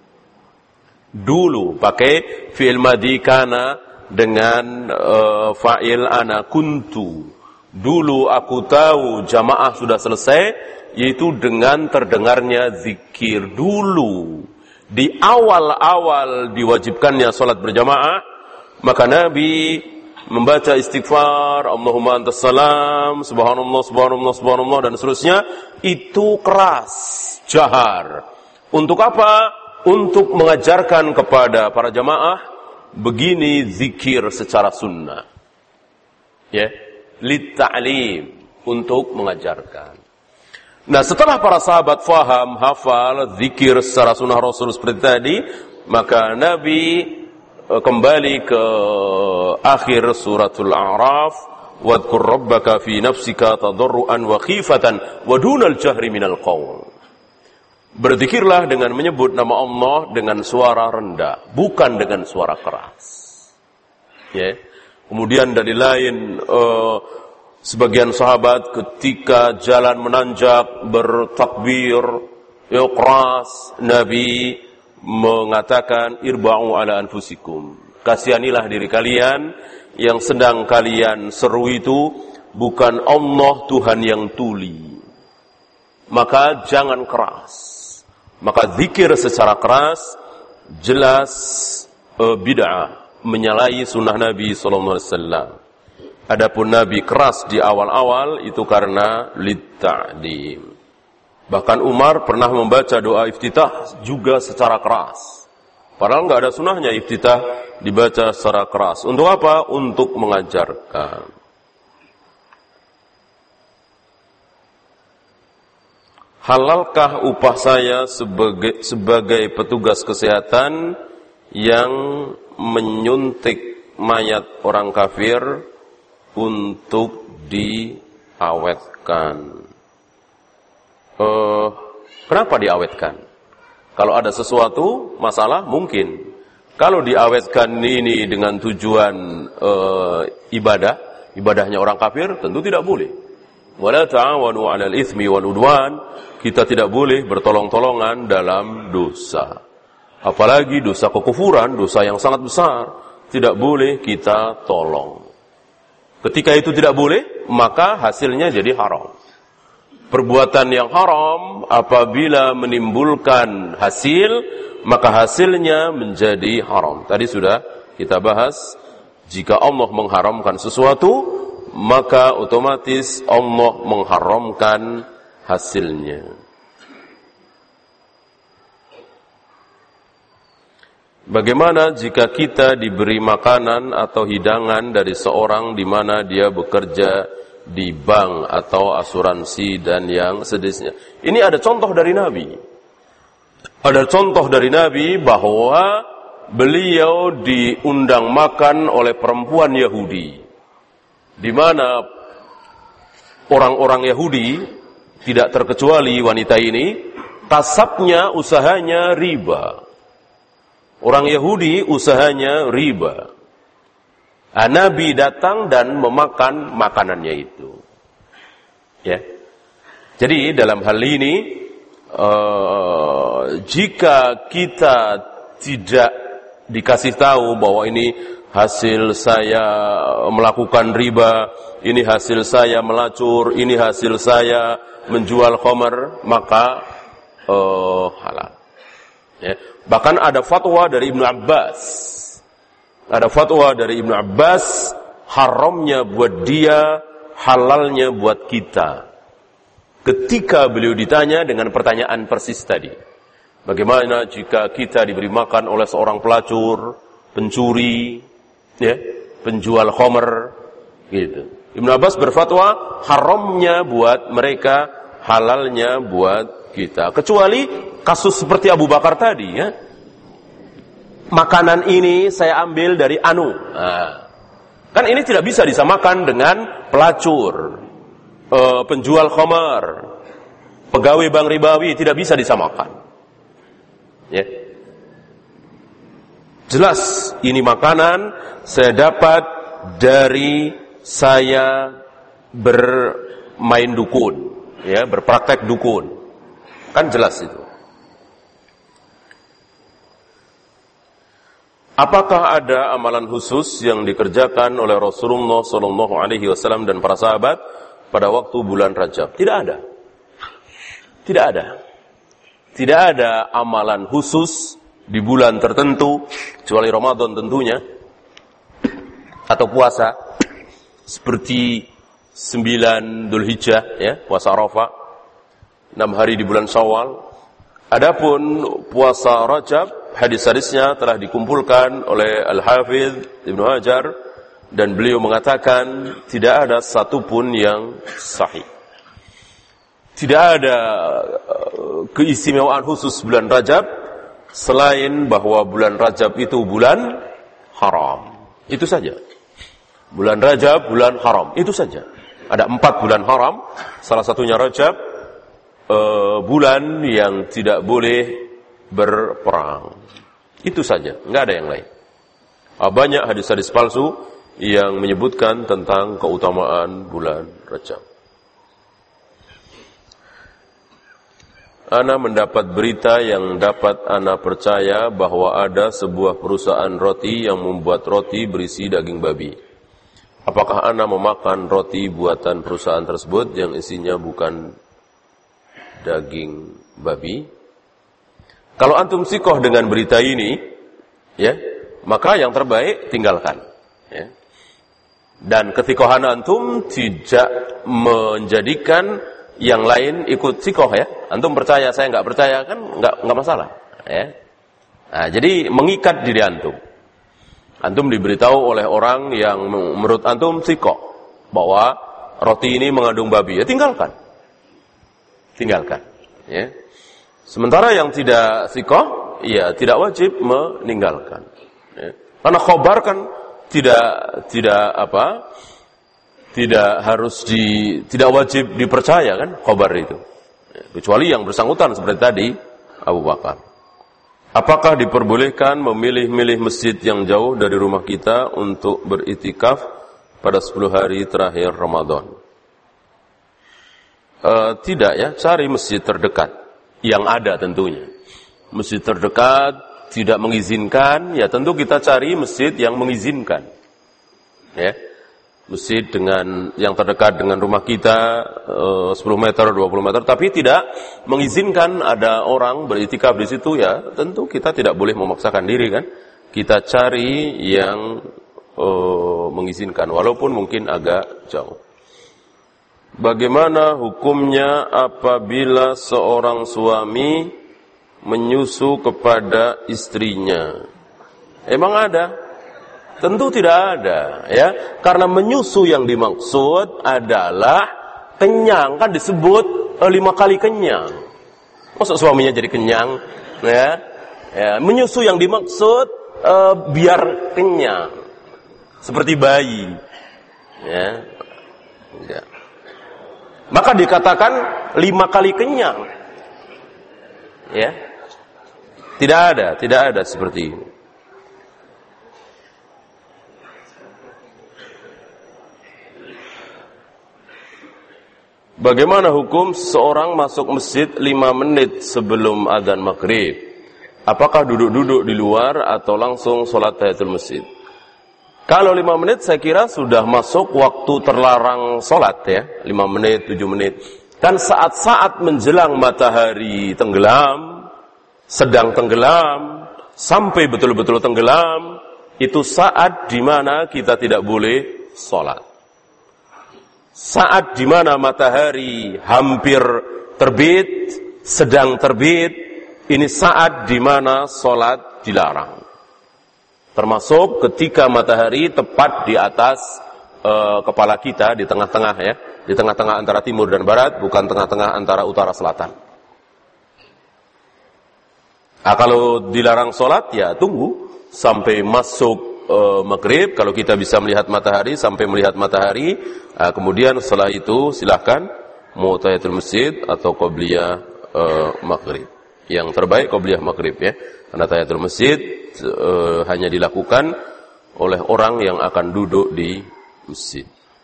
Dulu pakai fi'il madhi kana dengan uh, fa'il ana kuntu. Dulu aku tahu jamaah sudah selesai, yaitu dengan terdengarnya zikir dulu. Di awal-awal diwajibkannya salat berjamaah, maka Nabi membaca istighfar, Allahumma antas salam, subhanallah, subhanallah, subhanallah, dan seterusnya. Itu keras, jahar. Untuk apa? Untuk mengajarkan kepada para jamaah begini zikir secara sunnah. Ya, lit ta'lim, untuk mengajarkan. Nah, setelah para sahabat faham, hafal zikir secara sunnah Rasul seperti tadi, maka Nabi kembali ke akhir suratul A'raf, wadhkur rabbaka fi nafsika tadarruan wa khifatan wa dunal jahri minal qaul. Berzikirlah dengan menyebut nama Allah dengan suara rendah, bukan dengan suara keras. Ya. Kemudian dari lain uh, sebagian sahabat ketika jalan menanjak bertakbir ya keras, Nabi mengatakan irba'u ala anfusikum, kasihanilah diri kalian, yang sedang kalian seru itu bukan Allah Tuhan yang tuli, maka jangan keras. Maka zikir secara keras jelas uh, bid'ah, menyalahi sunnah Nabi sallallahu alaihi wasallam. Adapun Nabi keras di awal-awal itu karena lit-ta'lim. Bahkan Umar pernah membaca doa iftitah juga secara keras. Padahal enggak ada sunnahnya iftitah dibaca secara keras. Untuk apa? Untuk mengajarkan. Halalkah upah saya sebagai sebagai petugas kesehatan yang menyuntik mayat orang kafir untuk diawetkan? Uh, kenapa diawetkan? Kalau ada sesuatu masalah mungkin. Kalau diawetkan ini dengan tujuan uh, ibadah, ibadahnya orang kafir tentu tidak boleh. Wala ta'awanu 'alal itsmi wal 'udwan, kita tidak boleh bertolong-tolongan dalam dosa. Apalagi dosa kekufuran, dosa yang sangat besar, tidak boleh kita tolong. Ketika itu tidak boleh, maka hasilnya jadi haram. Perbuatan yang haram apabila menimbulkan hasil, maka hasilnya menjadi haram. Tadi sudah kita bahas, jika Allah mengharamkan sesuatu, maka otomatis Allah mengharamkan hasilnya. Bagaimana jika kita diberi makanan atau hidangan dari seorang di mana dia bekerja di bank atau asuransi dan yang sejenisnya? Ini ada contoh dari Nabi. Ada contoh dari Nabi bahwa beliau diundang makan oleh perempuan Yahudi, di mana orang-orang Yahudi, tidak terkecuali wanita ini, kasabnya, usahanya riba. Orang Yahudi usahanya riba. Ah, Nabi datang dan memakan makanannya itu. Ya. Jadi dalam hal ini, uh, jika kita tidak dikasih tahu bahwa ini hasil saya melakukan riba, ini hasil saya melacur, ini hasil saya menjual khamar, maka uh, halal. Ya. Bahkan ada fatwa dari Ibnu Abbas. Ada fatwa dari Ibnu Abbas, haramnya buat dia, halalnya buat kita. Ketika beliau ditanya dengan pertanyaan persis tadi. Bagaimana jika kita diberi makan oleh seorang pelacur, pencuri, ya, penjual khamar, gitu. Ibnu Abbas berfatwa, haramnya buat mereka, halalnya buat kita. Kecuali kasus seperti Abu Bakar tadi, ya. Makanan ini saya ambil dari Anu. Nah, kan ini tidak bisa disamakan dengan pelacur, e, penjual khamar, pegawai bank ribawi, tidak bisa disamakan. Ya. Jelas ini makanan saya dapat dari saya bermain dukun, ya, berpraktek dukun. Kan jelas itu. Apakah ada amalan khusus yang dikerjakan oleh Rasulullah Shallallahu Alaihi Wasallam dan para sahabat pada waktu bulan Rajab? Tidak ada. Tidak ada. Tidak ada amalan khusus di bulan tertentu, kecuali Ramadan tentunya, atau puasa, seperti sembilan Dzulhijjah, ya, puasa Arafah, enam hari di bulan Syawal. Adapun puasa Rajab, hadis-hadisnya telah dikumpulkan oleh Al-Hafidz Ibnu Hajar, dan beliau mengatakan tidak ada satupun yang sahih. Tidak ada keistimewaan khusus bulan Rajab selain bahwa bulan Rajab itu bulan haram. Itu saja. Bulan Rajab bulan haram. Itu saja. Ada empat bulan haram, salah satunya Rajab, uh, bulan yang tidak boleh berperang. Itu saja, nggak ada yang lain. Banyak hadis-hadis palsu yang menyebutkan tentang keutamaan bulan Rajab. Ana mendapat berita yang dapat Ana percaya bahwa ada sebuah perusahaan roti yang membuat roti berisi daging babi. Apakah Ana memakan roti buatan perusahaan tersebut yang isinya bukan daging babi? Kalau antum sikoh dengan berita ini, ya, maka yang terbaik tinggalkan. Ya. Dan ketikohan antum tidak menjadikan yang lain ikut sikoh, ya. Antum percaya, saya nggak percaya, kan nggak nggak masalah. Ya. Nah, jadi mengikat diri antum. Antum diberitahu oleh orang yang menurut antum sikoh bahwa roti ini mengandung babi, ya tinggalkan, tinggalkan. Ya. Sementara yang tidak sikoh, ya tidak wajib meninggalkan. Ya. Karena khobar kan tidak tidak apa, tidak harus di, tidak wajib dipercaya kan khobar itu. Ya. Kecuali yang bersangkutan seperti tadi Abu Bakar. Apakah diperbolehkan memilih-milih masjid yang jauh dari rumah kita untuk beritikaf pada sepuluh hari terakhir Ramadan? Uh, tidak, ya, cari masjid terdekat. Yang ada tentunya. Masjid terdekat tidak mengizinkan, ya tentu kita cari masjid yang mengizinkan. Ya. Masjid dengan yang terdekat dengan rumah kita eh, sepuluh meter, dua puluh meter, tapi tidak mengizinkan ada orang beriktikaf di situ, ya tentu kita tidak boleh memaksakan diri kan. Kita cari yang eh, mengizinkan walaupun mungkin agak jauh. Bagaimana hukumnya apabila seorang suami menyusu kepada istrinya? Emang ada? Tentu tidak ada, ya. Karena menyusu yang dimaksud adalah kenyang, kan disebut e, lima kali kenyang. Maksud suaminya jadi kenyang, ya? Ya, menyusu yang dimaksud e, biar kenyang, seperti bayi, ya. Ya. Maka dikatakan lima kali kenyang, ya. Tidak ada, tidak ada seperti ini. Bagaimana hukum seorang masuk masjid lima menit sebelum adzan maghrib? Apakah duduk-duduk di luar atau langsung sholat tahiyatul masjid? Kalau lima menit saya kira sudah masuk waktu terlarang sholat, ya. Lima menit, tujuh menit. Kan saat-saat menjelang matahari tenggelam, sedang tenggelam, sampai betul-betul tenggelam, itu saat di mana kita tidak boleh sholat. Saat di mana matahari hampir terbit, sedang terbit, ini saat di mana sholat dilarang. Termasuk ketika matahari tepat di atas e, kepala kita, di tengah-tengah, ya, di tengah-tengah antara timur dan barat, bukan tengah-tengah antara utara selatan. Nah, kalau dilarang sholat, ya tunggu sampai masuk e, maghrib. Kalau kita bisa melihat matahari, sampai melihat matahari, nah, kemudian setelah itu silahkan mau tahiyatul masjid atau qobliyah e, maghrib. Yang terbaik qobliyah maghrib, ya. Karena tahiyatul masjid e, hanya dilakukan oleh orang yang akan duduk di masjid.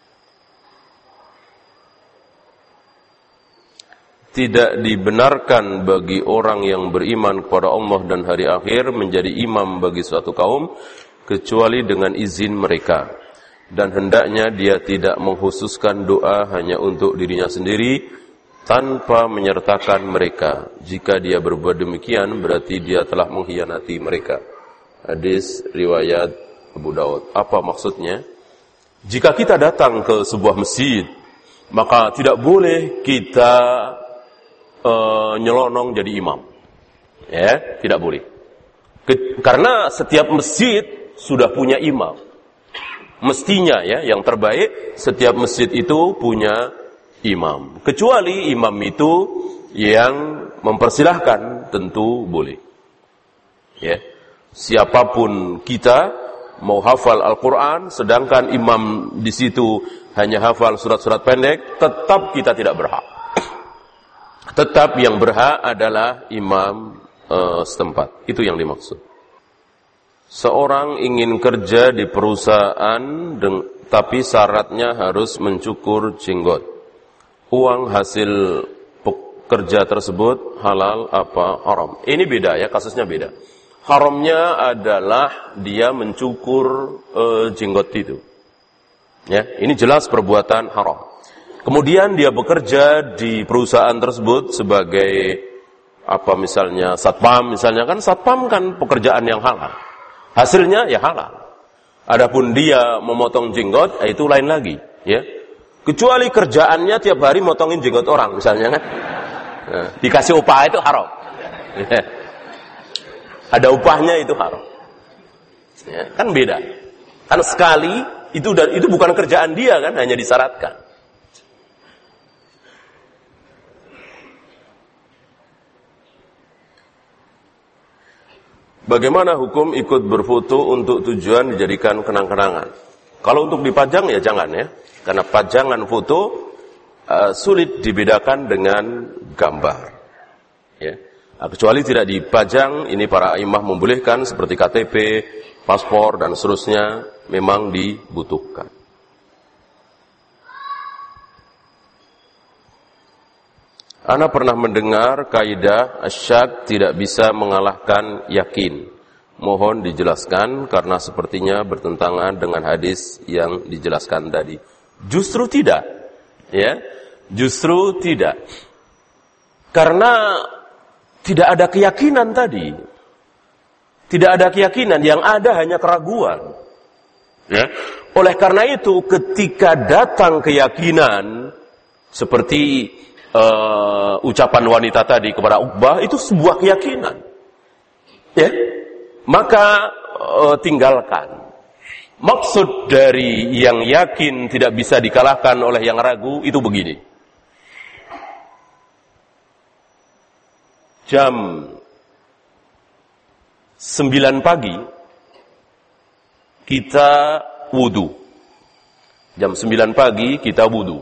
Tidak dibenarkan bagi orang yang beriman kepada Allah dan hari akhir menjadi imam bagi suatu kaum kecuali dengan izin mereka, dan hendaknya dia tidak mengkhususkan doa hanya untuk dirinya sendiri tanpa menyertakan mereka. Jika dia berbuat demikian, berarti dia telah mengkhianati mereka. Hadis riwayat Abu Daud. Apa maksudnya? Jika kita datang ke sebuah masjid, maka tidak boleh kita uh, nyelonong jadi imam. Ya, tidak boleh. Ke, karena setiap masjid sudah punya imam. Mestinya, ya, yang terbaik setiap masjid itu punya imam. Kecuali imam itu yang mempersilahkan, tentu boleh. Ya. Siapapun kita mau hafal Al-Quran, sedangkan imam di situ hanya hafal surat-surat pendek, tetap kita tidak berhak. Tetap yang berhak adalah imam uh, setempat. Itu yang dimaksud. Seorang ingin kerja di perusahaan, tapi syaratnya harus mencukur jenggot. Uang hasil pekerja tersebut halal apa haram? Ini beda, ya, kasusnya beda. Haramnya adalah dia mencukur e, jenggot itu. Ya, ini jelas perbuatan haram. Kemudian dia bekerja di perusahaan tersebut sebagai apa misalnya satpam, misalnya kan satpam kan pekerjaan yang halal. Hasilnya ya halal. Adapun dia memotong jenggot, itu lain lagi, ya. Kecuali kerjaannya tiap hari motongin jenggot orang, misalnya kan. Nah, dikasih upah itu haram. Ya. Ada upahnya itu haram. Ya, kan beda. Kan sekali itu dan itu bukan kerjaan dia kan, hanya disyaratkan. Bagaimana hukum ikut berfoto untuk tujuan dijadikan kenang-kenangan? Kalau untuk dipajang ya jangan, ya. Karena pajangan foto uh, sulit dibedakan dengan gambar, ya. Nah, kecuali tidak dipajang, ini para imam membolehkan seperti K T P, paspor dan seterusnya memang dibutuhkan. Ana pernah mendengar kaidah asyak tidak bisa mengalahkan yakin. Mohon dijelaskan karena sepertinya bertentangan dengan hadis yang dijelaskan tadi. Justru tidak, ya, justru tidak, karena tidak ada keyakinan tadi, tidak ada keyakinan, yang ada hanya keraguan. Ya, oleh karena itu, ketika datang keyakinan seperti uh, ucapan wanita tadi kepada Uqbah, itu sebuah keyakinan, ya. Maka uh, tinggalkan. Maksud dari yang yakin tidak bisa dikalahkan oleh yang ragu itu begini. Jam sembilan pagi kita wudu. Jam sembilan pagi kita wudu.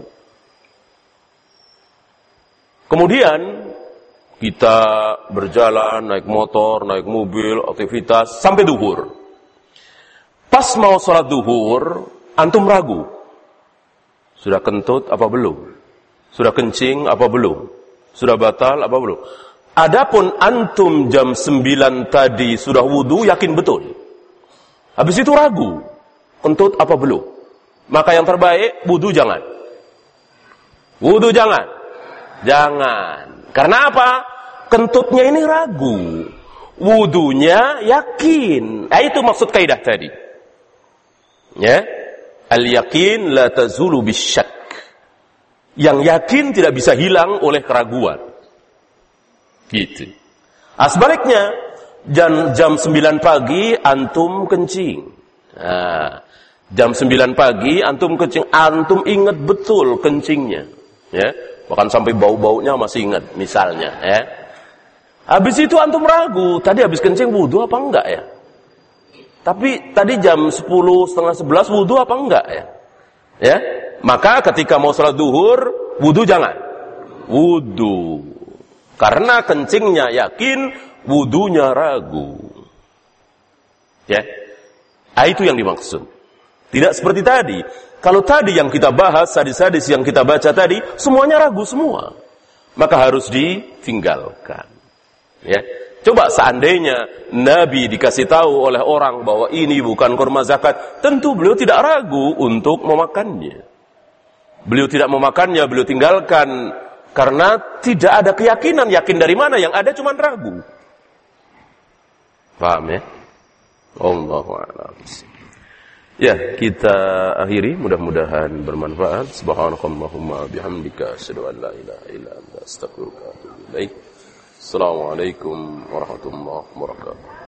Kemudian kita berjalan, naik motor, naik mobil, aktivitas, sampai duhur. Pas mau sholat duhur, antum ragu. Sudah kentut apa belum? Sudah kencing apa belum? Sudah batal apa belum? Adapun antum jam sembilan tadi sudah wudu, yakin betul. Habis itu ragu, kentut apa belum? Maka yang terbaik, wudu jangan. Wudu jangan. Jangan. Karena apa? Kentutnya ini ragu, wudunya yakin. Nah, itu maksud kaidah tadi. Ya, al-yakin la tazulu bisyak. Yang yakin tidak bisa hilang oleh keraguan. Gitu. Nah, sebaliknya, jam jam sembilan pagi antum kencing. Nah, jam sembilan pagi antum kencing, antum ingat betul kencingnya, ya. Bahkan sampai bau-baunya masih ingat, misalnya, ya. Habis itu antum ragu, tadi habis kencing wudu apa enggak ya? Tapi tadi jam sepuluh, setengah sebelas wudu apa enggak ya? Ya, maka ketika mau sholat duhur, wudu jangan. Wudu. Karena kencingnya yakin, wudunya ragu. Ya, nah, itu yang dimaksud. Tidak seperti tadi. Kalau tadi yang kita bahas, hadis-hadis yang kita baca tadi, semuanya ragu semua. Maka harus ditinggalkan. Ya. Coba seandainya Nabi dikasih tahu oleh orang bahwa ini bukan kurma zakat, tentu beliau tidak ragu untuk memakannya. Beliau tidak memakannya, beliau tinggalkan. Karena tidak ada keyakinan. Yakin dari mana? Yang ada cuma ragu. Paham ya? Allahu a'lam. Ya, kita akhiri, mudah-mudahan bermanfaat. Subhanakallahumma bihamdika asyhadu an la ilaha illa anta astaghfiruka wa atubu ilaik. Assalamualaikum warahmatullahi wabarakatuh.